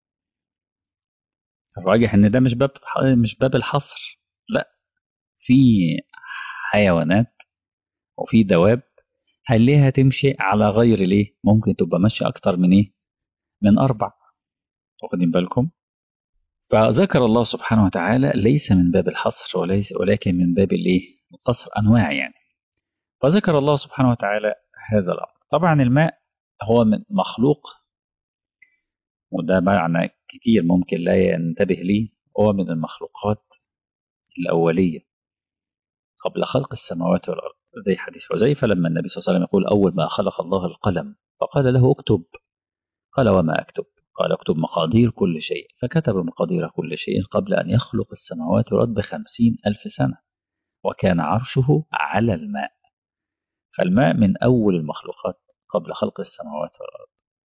الراجح إن ده مش باب مش باب الحصر. لا، في حيوانات وفي دواب هل ليها تمشي على غير ليه، ممكن تبقى ماشية أكتر من إيه، من أربع. واخدين بالكم؟ فذكر الله سبحانه وتعالى ليس من باب الحصر وليس ولكن من باب الإيه، القصر، أنواع يعني. فذكر الله سبحانه وتعالى هذا الأمر. طبعا الماء هو من مخلوق، وده معنى كتير ممكن لا ينتبه ليه، هو من المخلوقات الأولية قبل خلق السماوات والأرض. زي حديث حذيفة لما النبي صلى الله عليه وسلم يقول: أول ما خلق الله القلم فقال له اكتب. قال: وما أكتب؟ قال: اكتب مقادير كل شيء. فكتب مقادير كل شيء قبل أن يخلق السماوات والأرض بخمسين ألف سنة، وكان عرشه على الماء. فالماء من أول المخلوقات قبل خلق السماوات والأرض.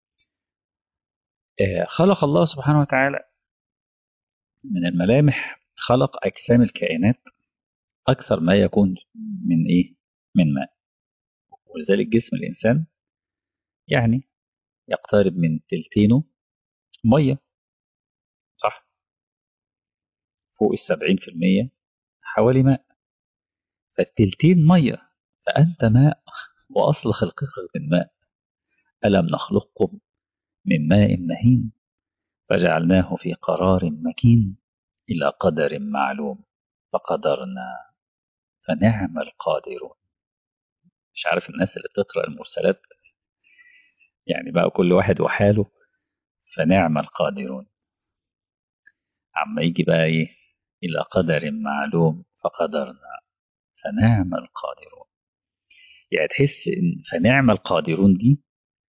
آه، خلق الله سبحانه وتعالى من الملامح، خلق أجسام الكائنات أكثر ما يكون من إيه؟ من ماء. ولذلك جسم الإنسان يعني يقترب من تلتينه مية، صح؟ فوق السبعين في المية حوالي ماء، فالتلتين مية. فأنت ماء، وأصل خلقك من ماء. ألم نخلقكم من ماء مهين فجعلناه في قرار مكين إلى قدر معلوم فقدرنا فنعم القادرون. مش عارف الناس اللي بتقرأ المرسلات، يعني بقى كل واحد وحاله. فنعم القادرون، عما يجي بقى إيه، إلى قدر معلوم فقدرنا فنعم القادرون. يعني تحس إن فنعم القادرون دي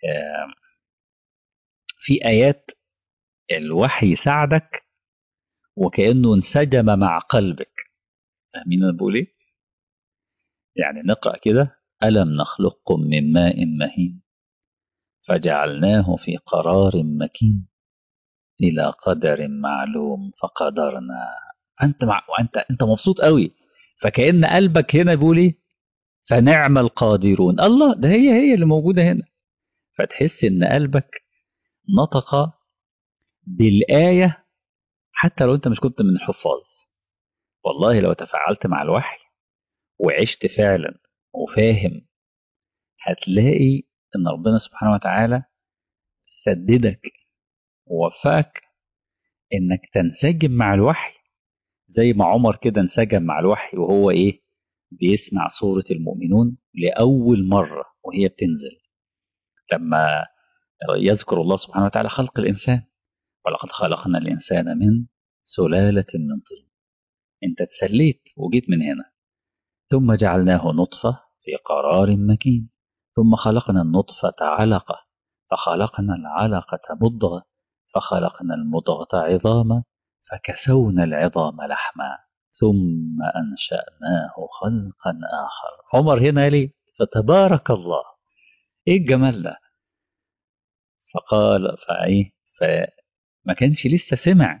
آه، في آيات الوحي يساعدك وكأنه انسجم مع قلبك. فاهمين أنا بقول إيه؟ يعني نقرأ كده: ألم نخلقكم من ماء مهين فجعلناه في قرار مكين إلى قدر معلوم فقدرنا. أنت مع... وأنت أنت مبسوط قوي، فكأن قلبك هنا بيقول إيه؟ فنعم القادرون. الله، ده هي هي اللي موجودة هنا. فتحس إن قلبك نطق بالآية حتى لو أنت مش كنت من الحفاظ. والله لو تفاعلت مع الوحي وعشت فعلا وفاهم، هتلاقي إن ربنا سبحانه وتعالى سددك ووفقك إنك تنسجم مع الوحي، زي ما عمر كده انسجم مع الوحي وهو إيه؟ بيسمع سورة المؤمنون لأول مرة وهي بتنزل، لما يذكر الله سبحانه وتعالى خلق الإنسان: ولقد خلقنا الإنسان من سلالة من طين. أنت تسليت وجيت من هنا. ثم جعلناه نطفة في قرار مكين ثم خلقنا النطفة علقة فخلقنا العلقة مضغة فخلقنا المضغة عظاما فكسونا العظام لحما ثم أنشأناه خلقا آخر. عمر هنا ليه؟ فتبارك الله، إيه الجمال ده؟ فقال فإيه؟ فما كانش لسه سمع،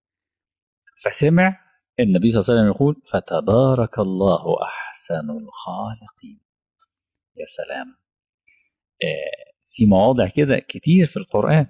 فسمع النبي صلى الله عليه وسلم يقول: فتبارك الله أحسن الخالقين. يا سلام. آه، في مواضع كده كتير في القرآن،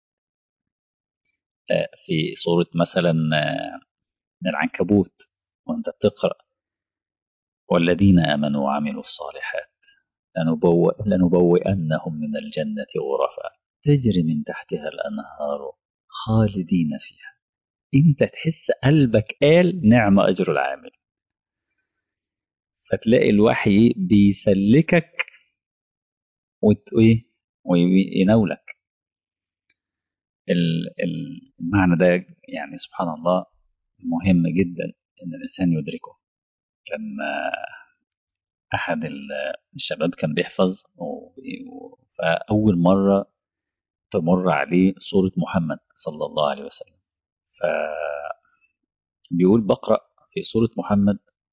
آه، في سورة مثلا آه، العنكبوت وانت بتقرأ: والذين آمنوا وعملوا الصالحات لنبوء لنبوئنهم من الجنة غرفا تجري من تحتها الأنهار خالدين فيها. انت تحس قلبك قال نعم أجر العامل. فتلاقي الوحي بيسلكك وت- إيه؟ ويناولك ال- ال- المعنى ده. يعني سبحان الله مهم جدا إن الإنسان يدركه. كان آه، أحد ال- الشباب كان بيحفظ و- و- فأول مرة تمر عليه سورة محمد صلى الله عليه وسلم، فبيقول بقرأ في سورة محمد،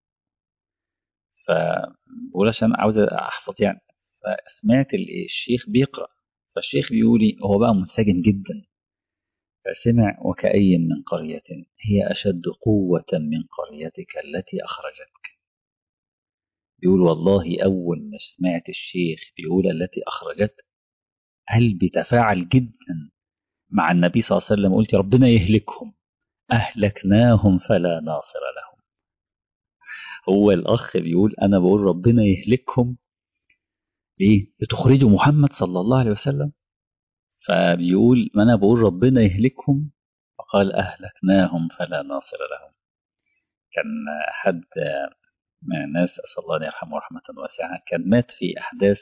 فبقول عشان عاوز أحفظ يعني. فسمعت ال- الشيخ بيقرأ، فالشيخ بيقول لي هو بقى منسجم جدا، فسمع: وكأي من قرية هي أشد قوة من قريتك التي أخرجتك. بيقول والله أول ما سمعت الشيخ بيقول التي أخرجت، قلبي تفاعل جدا مع النبي صلى الله عليه وسلم. قلت: يا ربنا يهلكهم، أهلكناهم فلا ناصر لهم. هو الأخ بيقول أنا بقول ربنا يهلكهم ليه؟ بتخرجوا محمد صلى الله عليه وسلم. فبيقول ما أنا بقول ربنا يهلكهم، فقال: أهلكناهم فلا ناصر لهم. كان حد من الناس أسأل الله أن يرحمه رحمة واسعة، كان مات في أحداث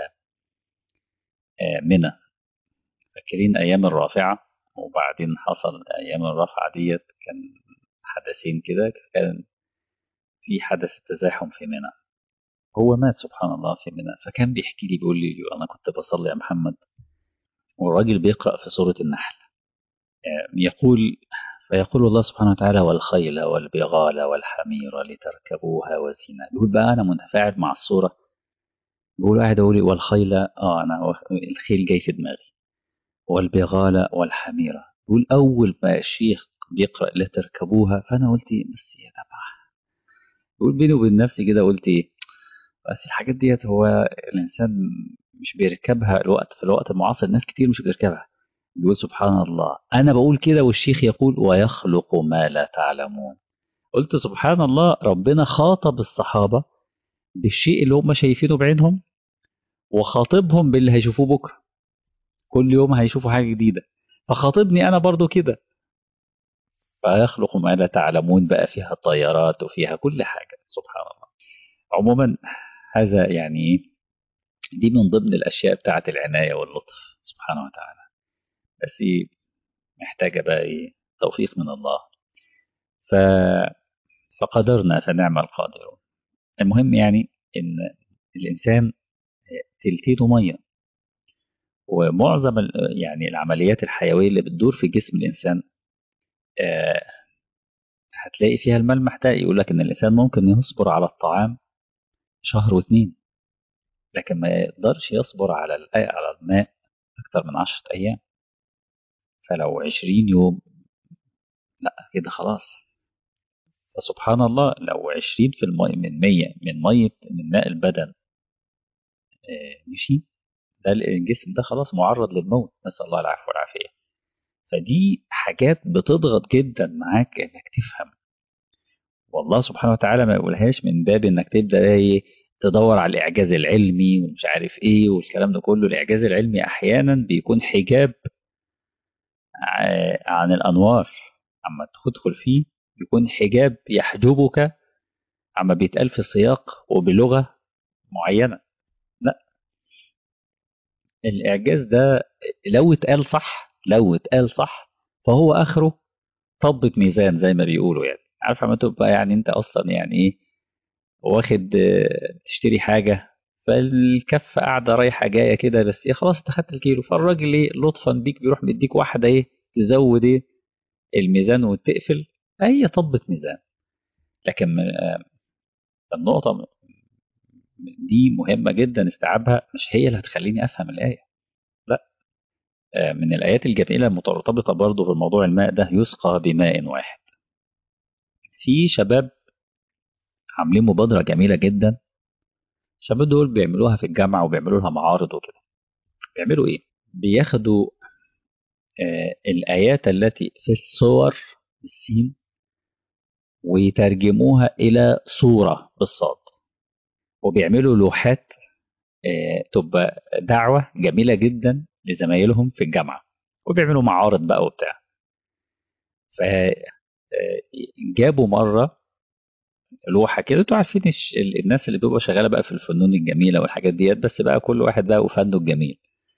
آه، منى. فاكرين أيام الرافعة؟ وبعدين حصل أيام الرافعة ديت كان حدثين كده. كان في حدث التزاحم في منى، هو مات سبحان الله في منى. فكان بيحكي لي بيقول لي أنا كنت بصلي يا محمد والراجل بيقرأ في سورة النحل، آه، يقول فيقول الله سبحانه وتعالى: والخيل والبغال والحمير لتركبوها وزينة. بيقول بقى أنا متفاعل مع الصورة، بيقول قاعد أقول والخيل، آه أنا الخيل جاي في دماغي، والبغال والحميرة. بيقول أول ما الشيخ بيقرأ لا تركبوها فأنا قلت بس يا تبع. بيقول بيني وبين نفسي كده قلت إيه، بس الحاجات ديت هو الإنسان مش بيركبها الوقت، في الوقت المعاصر ناس كتير مش بيركبها. بيقول سبحان الله أنا بقول كده والشيخ يقول ويخلق ما لا تعلمون. قلت سبحان الله، ربنا خاطب الصحابة بالشيء اللي هم شايفينه بعينهم وخاطبهم باللي هيشوفوه بكرة. كل يوم هيشوفوا حاجة جديدة، فخاطبني أنا برضو كده. فيخلق ما لا تعلمون بقى فيها طيارات وفيها كل حاجة سبحان الله. عموما هذا يعني دي من ضمن الأشياء بتاعة العناية واللطف سبحانه وتعالى، بس إيه، محتاجة بقى إيه؟ توفيق من الله. ف... فقدرنا فنعم القادرون. المهم يعني إن الإنسان تلتيته مية ومعظم يعني العمليات الحيوية اللي بتدور في جسم الإنسان آه هتلاقي فيها الملمح ده. يقول لك إن الإنسان ممكن يصبر على الطعام شهر واتنين، لكن ما يقدرش يصبر على على الماء أكتر من عشرة أيام. فلو عشرين يوم لا كده خلاص. فسبحان الله لو عشرين في المية من مية من مية من ماء البدن آه مشي، ده الجسم ده خلاص معرض للموت، نسأل الله العفو والعافية. فدي حاجات بتضغط جدا معاك انك تفهم. والله سبحانه وتعالى ما يقولهاش من باب انك تبدا ايه تدور على الاعجاز العلمي ومش عارف ايه والكلام ده كله. الاعجاز العلمي احيانا بيكون حجاب عن الانوار. اما تدخل فيه بيكون حجاب يحجبك عما بيتقال في سياق وبلغه معينه. لا، الاعجاز ده لو اتقال صح لو اتقال صح فهو اخره طبة ميزان زي ما بيقولوا. يعني عارف لما تبقى يعني انت اصلا يعني ايه واخد آه، تشتري حاجة، فالكفة قاعدة رايحة جاية كده، بس ايه خلاص انت خدت الكيلو، فالراجل ايه لطفا بيك بيروح مديك واحدة ايه تزود ايه الميزان وتقفل. هي طبة ميزان. لكن آه، النقطة م- دي مهمة جدا استيعابها، مش هي اللي هتخليني افهم الآية. لا. آه، من الآيات الجميلة المرتبطة برضه في موضوع الماء ده، يسقى بماء واحد. في شباب عاملين مبادرة جميلة جدا. الشباب دول بيعملوها في الجامعة وبيعملوا لها معارض وكده. بيعملوا ايه؟ بياخدوا آه الآيات التي في الصور بالسين ويترجموها إلى صورة بالصاد، وبيعملوا لوحات آه تبقى دعوة جميلة جدا لزمايلهم في الجامعة، وبيعملوا معارض بقى وبتاع. فجابوا مرة لوحة كده. انتوا عارفين الش- الناس اللي بيبقوا شغالة بقى في الفنون الجميلة والحاجات ديت، بس بقى كل واحد بقى وفنه الجميل.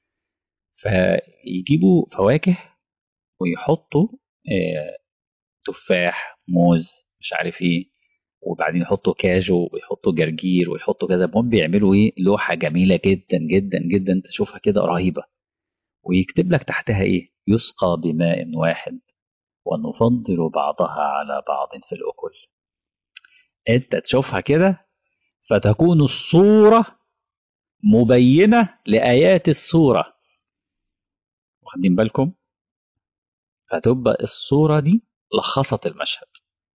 فيجيبوا فواكه ويحطوا آه، تفاح موز مش عارف ايه، وبعدين يحطوا كاجو ويحطوا جرجير ويحطوا كذا. المهم بيعملوا ايه لوحة جميلة جدا جدا جدا تشوفها كده رهيبة، ويكتب لك تحتها ايه يسقى بماء واحد ونفضل بعضها على بعض في الأكل. انت تشوفها كده فتكون الصورة مبينة لآيات السورة، واخدين بالكم؟ فتبقى الصورة دي لخصت المشهد،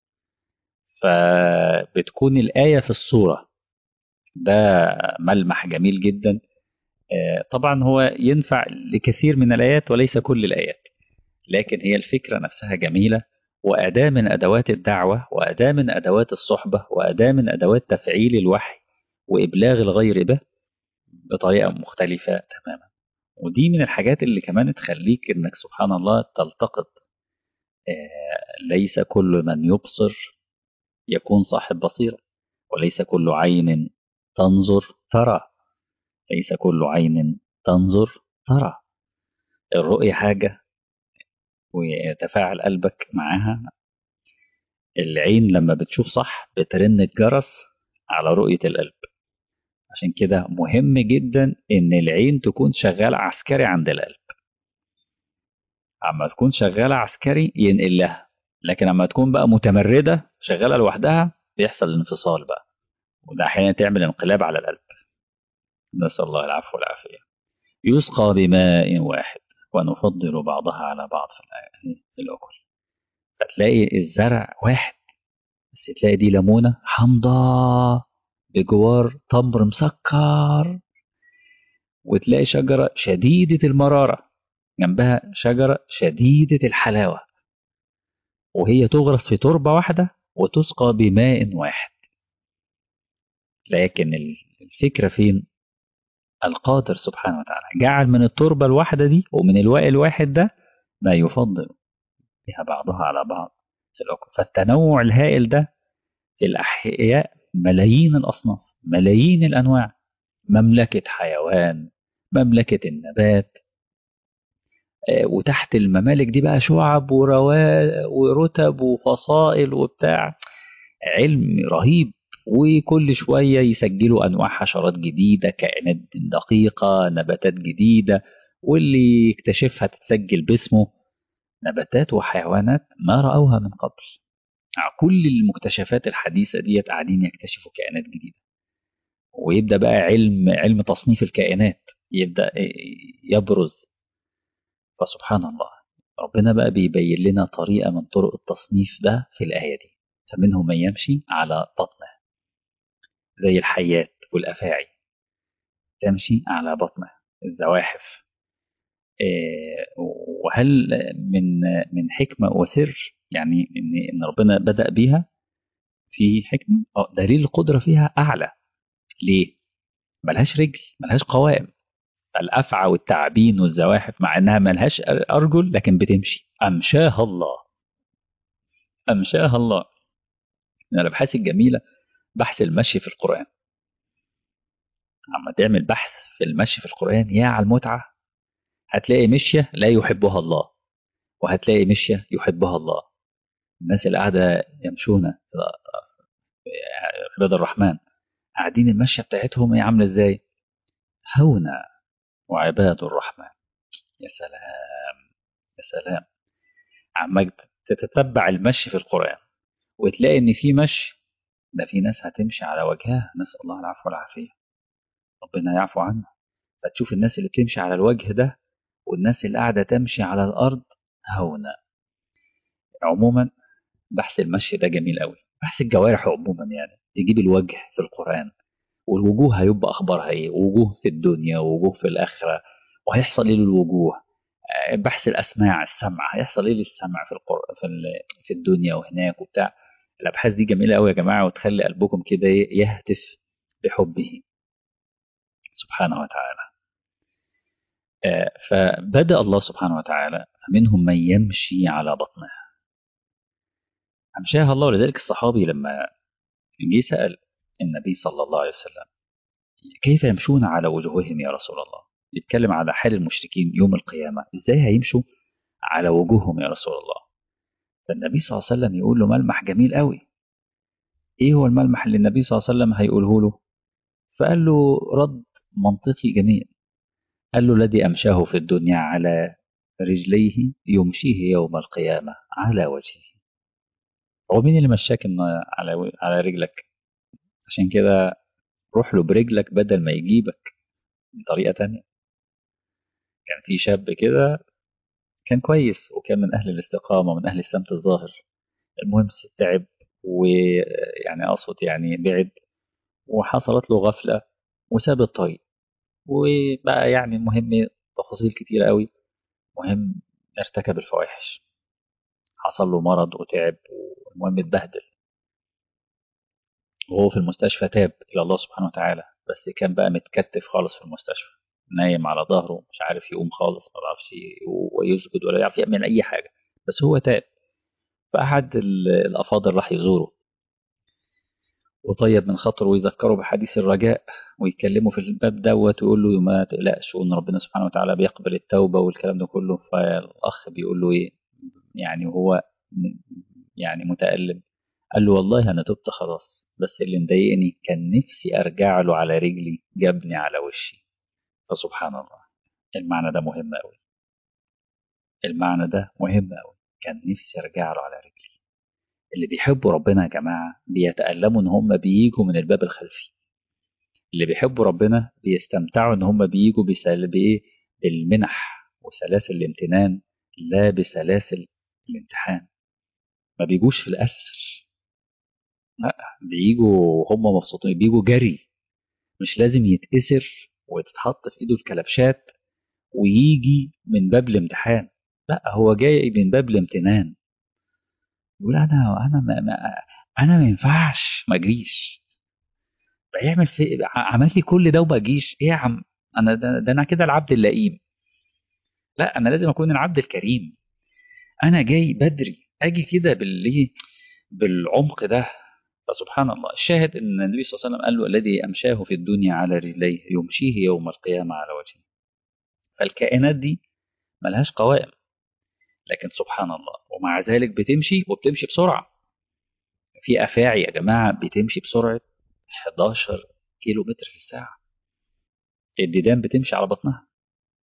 فبتكون الآية في الصورة. ده ملمح جميل جدا. آه، طبعا هو ينفع لكثير من الآيات وليس كل الآيات، لكن هي الفكرة نفسها جميلة، وأداة من أدوات الدعوة، وأداة من أدوات الصحبة، وأداة من أدوات تفعيل الوحي وإبلاغ الغير به بطريقة مختلفة تماما. ودي من الحاجات اللي كمان تخليك إنك سبحان الله تلتقط. آه، ليس كل من يبصر يكون صاحب بصيرة، وليس كل عين تنظر ترى، ليس كل عين تنظر ترى. الرؤية حاجة ويتفاعل قلبك معاها. العين لما بتشوف صح بترن الجرس على رؤية القلب. عشان كده مهم جدا إن العين تكون شغالة عسكري عند القلب. أما تكون شغالة عسكري ينقل لها، لكن أما تكون بقى متمردة شغالة لوحدها بيحصل انفصال بقى، وده أحيانا تعمل انقلاب على القلب. نسأل الله العفو والعافية. يسقى بماء واحد ونفضل بعضها على بعض في الآ- في الأكل. فتلاقي الزرع واحد، بس تلاقي دي ليمونة حمضاء بجوار تمر مسكر، وتلاقي شجرة شديدة المرارة جنبها شجرة شديدة الحلاوة، وهي تغرس في تربة واحدة وتسقى بماء واحد. لكن الفكرة فين؟ القادر سبحانه وتعالى جعل من التربة الواحدة دي ومن الواء الواحد ده ما يفضل بها بعضها على بعض في الأكل. فالتنوع الهائل ده في الأحياء ملايين الأصناف، ملايين الأنواع، مملكة حيوان، مملكة النبات. آه، وتحت الممالك دي بقى شعب وروا ورتب وفصائل وبتاع، علم رهيب. وكل شوية يسجلوا أنواع حشرات جديدة، كائنات دقيقة، نباتات جديدة، واللي يكتشفها تتسجل باسمه. نباتات وحيوانات ما رأوها من قبل. كل المكتشفات الحديثة ديت قاعدين يكتشفوا كائنات جديدة، ويبدأ بقى علم علم تصنيف الكائنات يبدأ يبرز. فسبحان الله، ربنا بقى بيبين لنا طريقة من طرق التصنيف ده في الآية دي. فمنهم من يمشي على بطنه، زي الحيات والأفاعي تمشي على بطنه، الزواحف. آه، وهل من من حكمة وسر يعني إن إن ربنا بدأ بيها في حكمة؟ اه دليل القدرة فيها أعلى. ليه؟ ملهاش رجل، ملهاش قوائم. الأفعى والتعابين والزواحف مع إنها ملهاش أرجل لكن بتمشي، أمشاها الله. أمشاها الله. من الأبحاث الجميلة بحث المشي في القرآن. عما تعمل بحث في المشي في القرآن يا على المتعة. هتلاقي مشية لا يحبها الله، وهتلاقي مشية يحبها الله. الناس اللي قاعدة يمشون عباد الرحمن قاعدين المشية بتاعتهم هي عاملة ازاي؟ هونة. وعباد الرحمن، يا سلام، يا سلام. عمال تتتبع المشي في القرآن وتلاقي ان في مشي ده في ناس هتمشي على وجهها، نسأل الله العفو والعافية، ربنا يعفو عنا. فتشوف الناس اللي بتمشي على الوجه ده والناس اللي قاعدة تمشي على الأرض هونة. عموما بحث المشي ده جميل قوي. بحث الجوارح عموما يعني يجيب الوجه في القرآن، والوجوه هيبقى أخبارها إيه، وجوه في الدنيا ووجوه في الآخرة، وهيحصل إيه للوجوه. آه، بحث الأسماع، السمع هيحصل إيه للسمع في القر... في, ال... في الدنيا وهناك وبتاع. الأبحاث دي جميلة قوي يا جماعة، وتخلي قلبكم كده يهتف بحبه سبحانه وتعالى. آه، فبدأ الله سبحانه وتعالى منهم من يمشي على بطنه، أمشاها الله. ولذلك الصحابي لما جه سأل النبي صلى الله عليه وسلم كيف يمشون على وجوههم يا رسول الله، يتكلم على حال المشركين يوم القيامة، ازاي هيمشوا على وجوههم يا رسول الله. فالنبي صلى الله عليه وسلم يقول له ملمح جميل قوي. ايه هو الملمح اللي النبي صلى الله عليه وسلم هيقوله له؟ فقال له رد منطقي جميل. قال له الذي أمشاه في الدنيا على رجليه يمشيه يوم القيامة على وجهه. هو مين اللي مشاك إنه على على رجلك؟ عشان كده روح له برجلك بدل ما يجيبك بطريقة تانية. كان في شاب كده كان كويس وكان من أهل الاستقامة ومن أهل السمت الظاهر. المهم تعب، ويعني أقصد يعني بعد، وحصلت له غفلة وساب الطريق. وبقى يعني المهم تفاصيل كتير قوي. مهم ارتكب الفواحش، حصل له مرض وتعب، والمهم اتبهدل. وهو في المستشفى تاب إلى الله سبحانه وتعالى، بس كان بقى متكتف خالص في المستشفى، نايم على ظهره مش عارف يقوم خالص، ما بيعرفش ويسجد ولا يعرف يعمل أي حاجة، بس هو تاب. فأحد ال- الأفاضل راح يزوره وطيب من خاطره ويذكره بحديث الرجاء، ويكلمه في الباب دوت ويقول له ما تقلقش وان ربنا سبحانه وتعالى بيقبل التوبه والكلام ده كله. فالاخ بيقول له ايه يعني، هو م- يعني متألم. قال له والله انا تبت خلاص، بس اللي مضايقني كان نفسي ارجع له على رجلي، جابني على وشي. فسبحان الله، المعنى ده مهم قوي. المعنى ده مهم قوي. كان نفسي ارجع له على رجلي. اللي بيحبوا ربنا يا جماعه بيتألموا ان هم بييجوا من الباب الخلفي. اللي بيحبوا ربنا بيستمتعوا ان هم بيجوا بسل بايه، بالمنح وسلاسل الامتنان، لا بسلاسل الامتحان. ما بيجوش في الأسر، لا، بيجوا هم مبسوطين، بيجوا جري. مش لازم يتأسر وتتحط في ايده الكلبشات ويجي من باب الامتحان، لا هو جاي من باب الامتنان. يقول انا انا ما ما انا ما ينفعش ما اجيش. بيعمل في عمل لي كل ده وما اجيش ايه يا عم؟ انا ده, ده انا كده العبد اللئيم. لا انا لازم اكون العبد الكريم. انا جاي بدري اجي كده بالايه، بالعمق ده. فسبحان الله، الشاهد ان النبي صلى الله عليه وسلم قال له الذي امشاه في الدنيا على رجليه يمشيه يوم القيامه على وجهه. فالكائنات دي ملهاش قوائم، لكن سبحان الله ومع ذلك بتمشي وبتمشي بسرعه. في افاعي يا جماعه بتمشي بسرعه حداشر كيلو متر في الساعه. الديدان بتمشي على بطنها.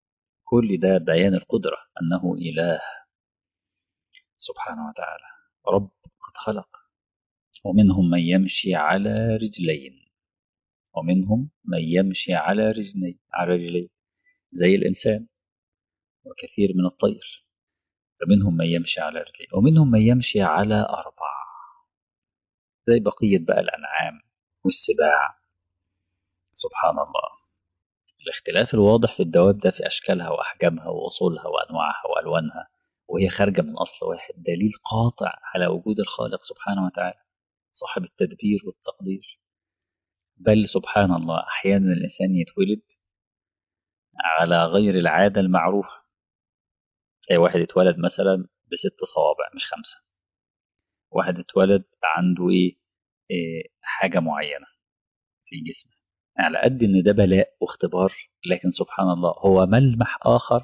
كل ده بيان القدرة أنه إله سبحانه وتعالى، رب قد خلق. ومنهم من يمشي على رجلين، ومنهم من يمشي على رجلين على رجلين زي الإنسان وكثير من الطير. فمنهم من يمشي على رجلين ومنهم من يمشي على أربع زي بقية بقى الأنعام والسباع. سبحان الله. الاختلاف الواضح في الدواب ده في أشكالها وأحجامها وأصولها وأنواعها وألوانها، وهي خارجة من أصل واحد، دليل قاطع على وجود الخالق سبحانه وتعالى صاحب التدبير والتقدير. بل سبحان الله أحيانا الإنسان يتولد على غير العادة المعروفة. أي واحد اتولد مثلا بست صوابع مش خمسة، واحد اتولد عنده إيه, إيه حاجة معينة في جسمه، على قد إن ده بلاء واختبار، لكن سبحان الله هو ملمح آخر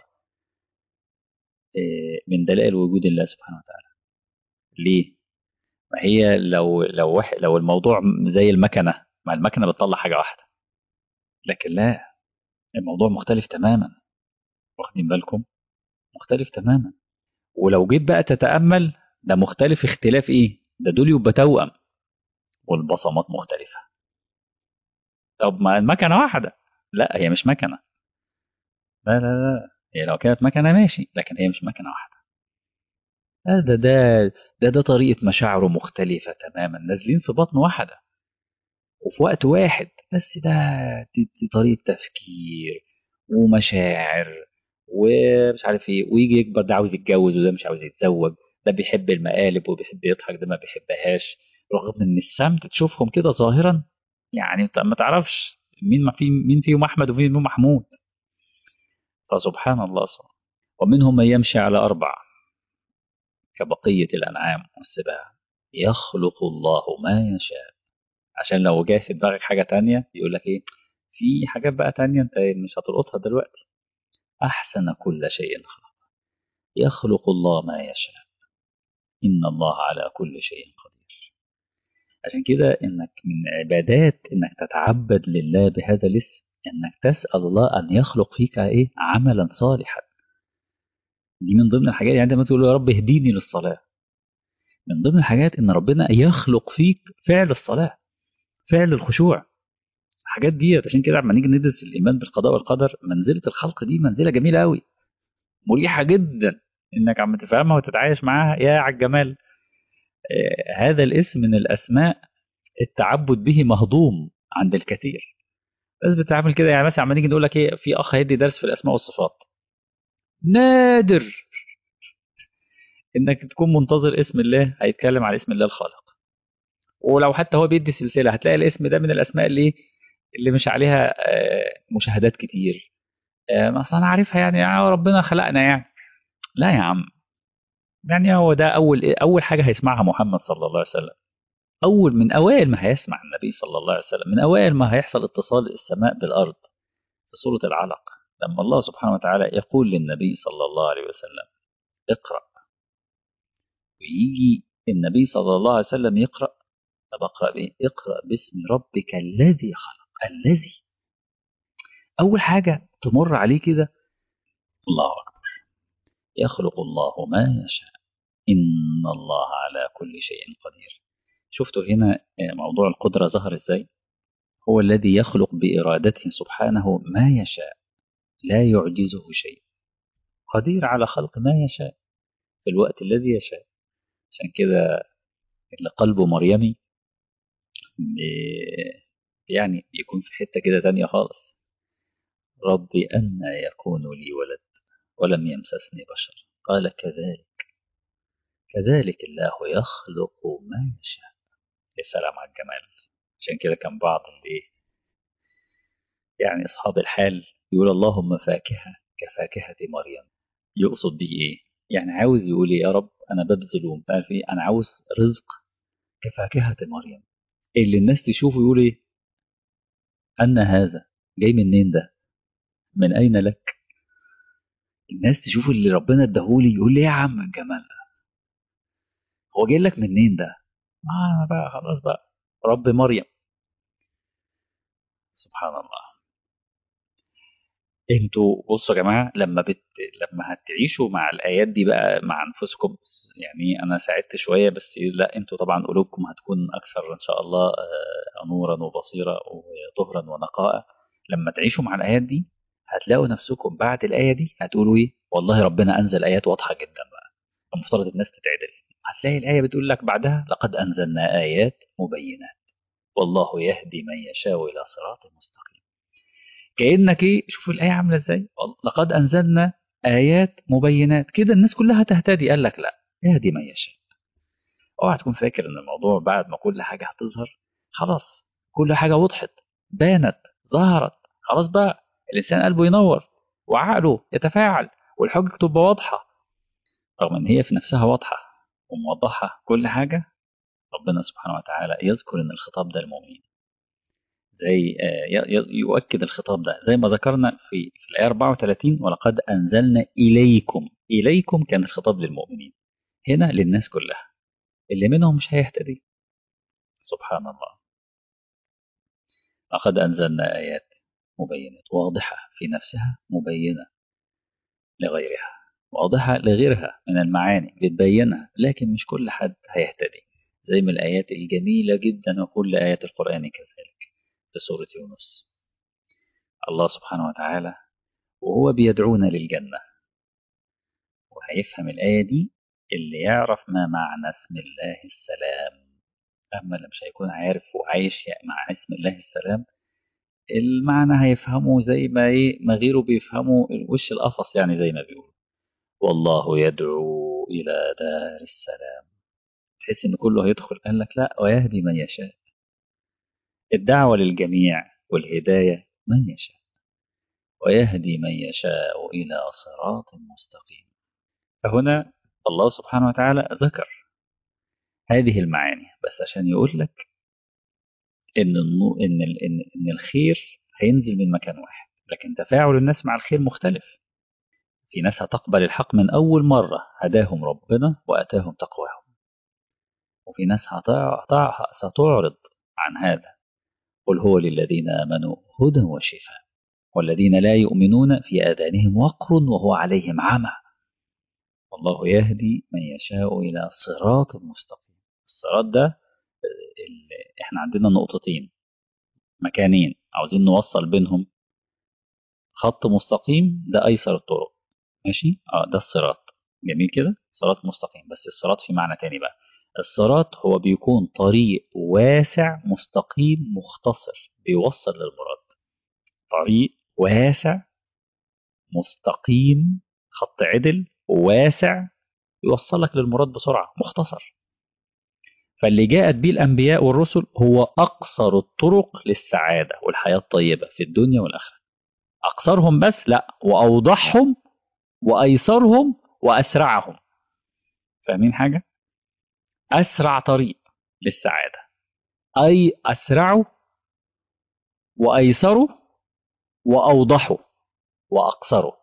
إيه من دلائل وجود الله سبحانه وتعالى. ليه؟ ما هي لو لو واحد لو الموضوع زي المكنة، ما المكنة بتطلع حاجة واحدة، لكن لا، الموضوع مختلف تماما. واخدين بالكم؟ مختلف تماما. ولو جيت بقى تتأمل، ده مختلف اختلاف ايه؟ ده دول يبقى توأم والبصمات مختلفة. طب ما المكنة واحدة. لا هي مش مكنة. لا لا لا، هي لو كانت مكنة ماشي، لكن هي مش مكنة واحدة. لا ده ده ده ده طريقة مشاعره مختلفة تماما، نازلين في بطن واحدة وفي وقت واحد، بس ده دي, دي طريقة تفكير ومشاعر ومش عارف ايه. ويجي يكبر ده عاوز يتجوز وده مش عاوز يتزوج، ده بيحب المقالب وبيحب يضحك، ده ما بيحبهاش، رغم ان السمت تشوفهم كده ظاهرا، يعني انت ما تعرفش مين ما في مين فيهم احمد ومين فيهم محمود. فسبحان الله صح. ومنهم من يمشي على اربع كبقية الانعام والسباع، يخلق الله ما يشاء. عشان لو جاي في دماغك حاجة تانية يقول لك ايه، في حاجات بقى تانية انت مش هتلقطها دلوقتي. احسن كل شيء خلق، يخلق الله ما يشاء، ان الله على كل شيء قدير. عشان كده انك من عبادات انك تتعبد لله بهذا الاسم، انك تسأل الله ان يخلق فيك ايه عملا صالحا. دي من ضمن الحاجات، يعني لما تقول يا رب اهديني للصلاة، من ضمن الحاجات ان ربنا يخلق فيك فعل الصلاة، فعل الخشوع. الحاجات دي عشان كده لما نيجي ندرس الايمان بالقضاء والقدر، منزله الخلق دي منزله جميله قوي، مريحه جدا انك عم تفهمها وتتعايش معاها. يا على الجمال. آه هذا الاسم من الاسماء التعبد به مهضوم عند الكثير. الناس بتعمل كده، يعني مثلا عم نيجي نقول لك ايه، في اخ هيدي درس في الاسماء والصفات، نادر انك تكون منتظر اسم الله هيتكلم على اسم الله الخالق. ولو حتى هو بيدي سلسله هتلاقي الاسم ده من الاسماء اللي اللي مش عليها آه مشاهدات كتير. آه مثلا انا عارفها، يعني آه ربنا خلقنا يعني. لا يا عم، يعني هو ده اول إيه؟ اول حاجه هيسمعها محمد صلى الله عليه وسلم، اول من اوائل ما هيسمع النبي صلى الله عليه وسلم، من اوائل ما هيحصل اتصال السماء بالارض في سوره العلق، لما الله سبحانه وتعالى يقول للنبي صلى الله عليه وسلم اقرا، ويجي النبي صلى الله عليه وسلم يقرا. طب اقرا بايه؟ اقرا باسم ربك الذي خلق. الذي اول حاجه تمر عليه كده، الله اكبر، يخلق الله ما يشاء، إن الله على كل شيء قدير. شفتوا هنا موضوع القدرة ظهر إزاي؟ هو الذي يخلق بإرادته سبحانه ما يشاء، لا يعجزه شيء، قدير على خلق ما يشاء في الوقت الذي يشاء. عشان كده اللي قلبه مريمي يعني يكون في حتة كده تانية خالص. ربي أنى يكون لي ولد ولم يمسسني بشر قال كذلك كذلك الله يخلق ما يشاء. يا سلام على الجمال. عشان كده كان بعض الايه، يعني اصحاب الحال يقول اللهم فاكهه كفاكهه مريم. يقصد به ايه؟ يعني عاوز يقول ايه، يا رب انا ببذل ومش عارف ايه، انا عاوز رزق كفاكهه مريم، اللي الناس تشوفه يقول ايه، ان هذا جاي منين ده، من اين لك. الناس تشوف اللي ربنا اداهولي يقول لي إيه يا عم الجمال ده، هو جاي لك منين ده. ما بقى خلاص بقى، رب مريم. سبحان الله. انتوا بصوا يا جماعه، لما بت... لما هتعيشوا مع الايات دي بقى مع انفسكم، يعني انا ساعدت شويه بس لا، انتوا طبعا قلوبكم هتكون اكثر ان شاء الله آه، نورا وبصيره وطهرا ونقاء. لما تعيشوا مع الايات دي هتلاقوا نفسكم بعد الايه دي هتقولوا ايه، والله ربنا انزل ايات واضحه جدا بقى، المفترض الناس تتعدل. هتلاقي الايه بتقول لك بعدها لقد انزلنا ايات مبينات والله يهدي من يشاء الى صراط مستقيم. كأنك ايه، شوف الآية عاملة ازاي، لقد أنزلنا آيات مبينات كده الناس كلها تهتدي. قال لك لا، يهدي من يشاء. اوعى تكون فاكر ان الموضوع بعد ما كل حاجة هتظهر خلاص، كل حاجة وضحت بانت ظهرت خلاص بقى الإنسان قلبه ينور وعقله يتفاعل والحجة تبقى واضحة. رغم ان هي في نفسها واضحة وموضحة كل حاجة، ربنا سبحانه وتعالى يذكر ان الخطاب ده المؤمنين، زي آه، ي- ي- يؤكد الخطاب ده زي ما ذكرنا في في الآية أربعة وثلاثين، ولقد أنزلنا إليكم. إليكم كان الخطاب للمؤمنين، هنا للناس كلها، اللي منهم مش هيهتدي. سبحان الله. لقد أنزلنا آيات مبينات واضحة في نفسها، مبينة لغيرها، واضحة لغيرها من المعاني بتبينها، لكن مش كل حد هيهتدي. زي ما الآيات الجميلة جدا وكل آيات القرآن كذلك في سورة يونس. الله سبحانه وتعالى وهو بيدعونا للجنة، وهيفهم الآية دي اللي يعرف ما معنى اسم الله السلام. أما اللي مش هيكون عارف وعايش مع اسم الله السلام، المعنى هيفهمه زي ما إيه ما غيره بيفهمه وش القفص، يعني زي ما بيقولوا والله يدعو إلى دار السلام. تحس إن كله هيدخل، قال لك لا، ويهدي من يشاء. الدعوة للجميع والهداية من يشاء، ويهدي من يشاء إلى صراط مستقيم. فهنا الله سبحانه وتعالى ذكر هذه المعاني بس عشان يقول لك ان النو... ان ال... ان ان الخير هينزل من مكان واحد، لكن تفاعل الناس مع الخير مختلف. في ناس هتقبل الحق من اول مره هداهم ربنا واتاهم تقواهم، وفي ناس هتع... هتع... ستعرض عن هذا. قل هو للذين امنوا هدى وشفاء والذين لا يؤمنون في اذانهم وقر وهو عليهم عمى والله يهدي من يشاء الى صراط مستقيم. الصراط ده ال... احنا عندنا نقطتين، مكانين عاوزين نوصل بينهم خط مستقيم، ده أيسر الطرق. ماشي، اه ده الصراط. جميل كده، صراط مستقيم. بس الصراط في معنى تاني بقى. الصراط هو بيكون طريق واسع مستقيم مختصر بيوصل للمراد. طريق واسع مستقيم، خط عدل واسع، يوصلك للمراد بسرعة، مختصر. فاللي جاءت به الأنبياء والرسل هو أقصر الطرق للسعادة والحياة الطيبة في الدنيا والآخرة. أقصرهم بس لا، وأوضحهم وأيسرهم وأسرعهم. فاهمين حاجة؟ أسرع طريق للسعادة، أي أسرعه وأيسره وأوضحه وأقصره.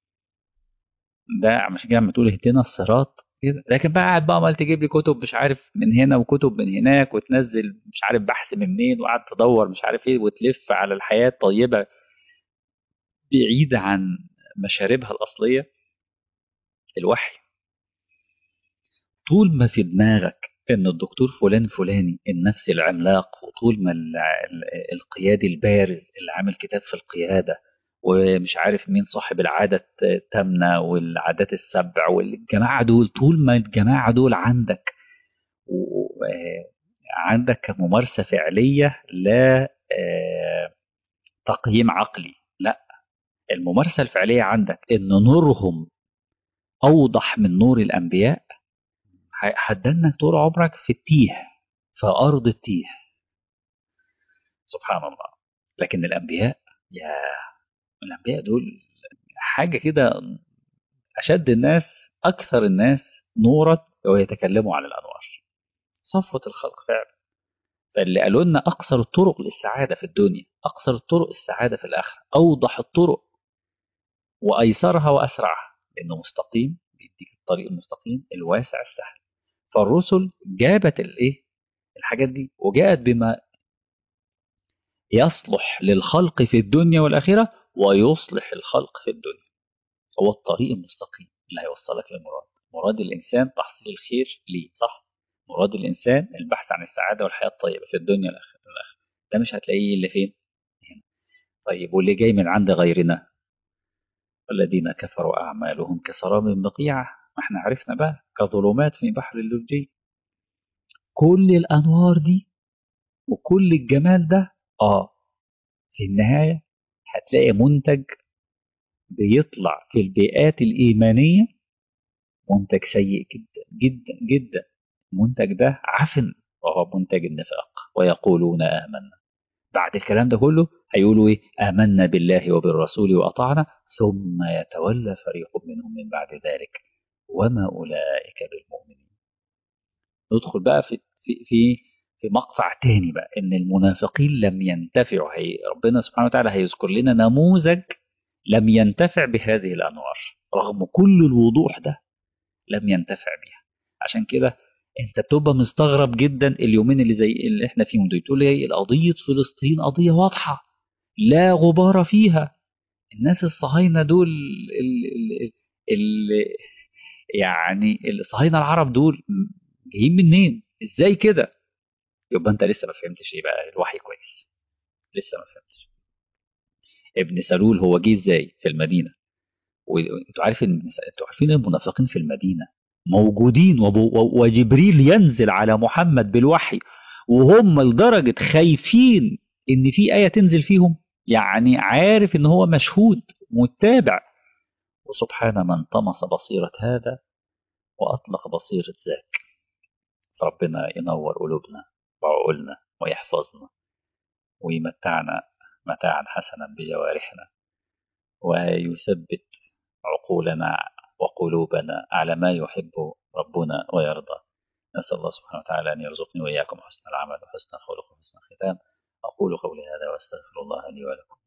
ده مش جاي بتقول اهدنا الصراط كده، لكن بقى قاعد بقى عمال تجيب لي كتب مش عارف من هنا وكتب من هناك وتنزل مش عارف بحث من منين وقعد تدور مش عارف ايه وتلف على الحياة الطيبة بعيدة عن مشاربها الأصلية. الوحي طول ما في دماغك ان الدكتور فلان فلاني النفسي العملاق، وطول ما ال- ال- القيادي البارز اللي عامل كتاب في القيادة، ومش عارف مين صاحب العادة التامنة والعادات السبع والجماعة دول، طول ما الجماعة دول عندك و- آه، عندك ممارسة فعلية، لا آه، تقييم عقلي، لا، الممارسة الفعلية عندك ان نورهم أوضح من نور الأنبياء، ه- هتدنك طول عمرك في التيه، في أرض التيه. سبحان الله. لكن الأنبياء، يا الأنبياء دول حاجة كده، أشد الناس أكثر الناس نورا ويتكلموا عن الأنوار، صفوة الخلق فعلا. فاللي قالوا لنا أقصر الطرق للسعادة في الدنيا أقصر الطرق السعادة في الآخرة، أوضح الطرق وأيسرها وأسرعها، لأنه مستقيم بيديك الطريق المستقيم الواسع السهل. فالرسل جابت الإيه الحاجات دي، وجاءت بما يصلح للخلق في الدنيا والآخرة، ويصلح الخلق في الدنيا. هو الطريق المستقيم اللي هيوصلك للمراد. مراد الإنسان تحصيل الخير ليه، صح؟ مراد الإنسان البحث عن السعادة والحياة الطيبة في الدنيا والآخرة. ده مش هتلاقيه إلا فين؟ هنا. طيب واللي جاي من عند غيرنا؟ الذين كفروا أعمالهم كسراب بقيعة، ما احنا عرفنا بقى، كظلمات في بحر اللجي. كل الأنوار دي وكل الجمال ده، آه في النهاية هتلاقي منتج بيطلع في البيئات الإيمانية منتج سيء جدا جدا جدا. المنتج ده عفن، وهو منتج النفاق. ويقولون آمنا، بعد الكلام ده كله هيقولوا إيه؟ آمنا بالله وبالرسول وأطعنا، ثم يتولى فريق منهم من بعد ذلك وما أولئك بالمؤمنين. ندخل بقى في في في في مقطع تاني بقى، إن المنافقين لم ينتفعوا. هي ربنا سبحانه وتعالى هيذكر لنا نموذج لم ينتفع بهذه الأنوار رغم كل الوضوح ده، لم ينتفع بيها. عشان كده انت بتبقى مستغرب جدا اليومين اللي زي اللي احنا فيهم دول، تقول لي القضية فلسطين قضية واضحة لا غبار فيها. الناس الصهاينة دول ال ال ال يعني الصهاينة العرب دول جايين منين؟ ازاي كده؟ يبقى انت لسه ما فهمتش ايه بقى الوحي كويس، لسه ما فهمتش. ابن سلول هو جه ازاي في المدينة؟ وانتوا عارفين انتوا عارفين المنافقين في المدينة موجودين، وب- وجبريل ينزل على محمد بالوحي وهم لدرجة خايفين ان في آية تنزل فيهم. يعني عارف ان هو مشهود متابع. وسبحان من طمس بصيرة هذا وأطلق بصيرة ذاك. ربنا ينور قلوبنا وعقولنا ويحفظنا ويمتعنا متاعا حسنا بجوارحنا، ويثبت عقولنا وقلوبنا على ما يحب ربنا ويرضى. نسأل الله سبحانه وتعالى أن يرزقني وإياكم حسن العمل وحسن الخلق وحسن الختام. أقول قولي هذا وأستغفر الله لي ولكم.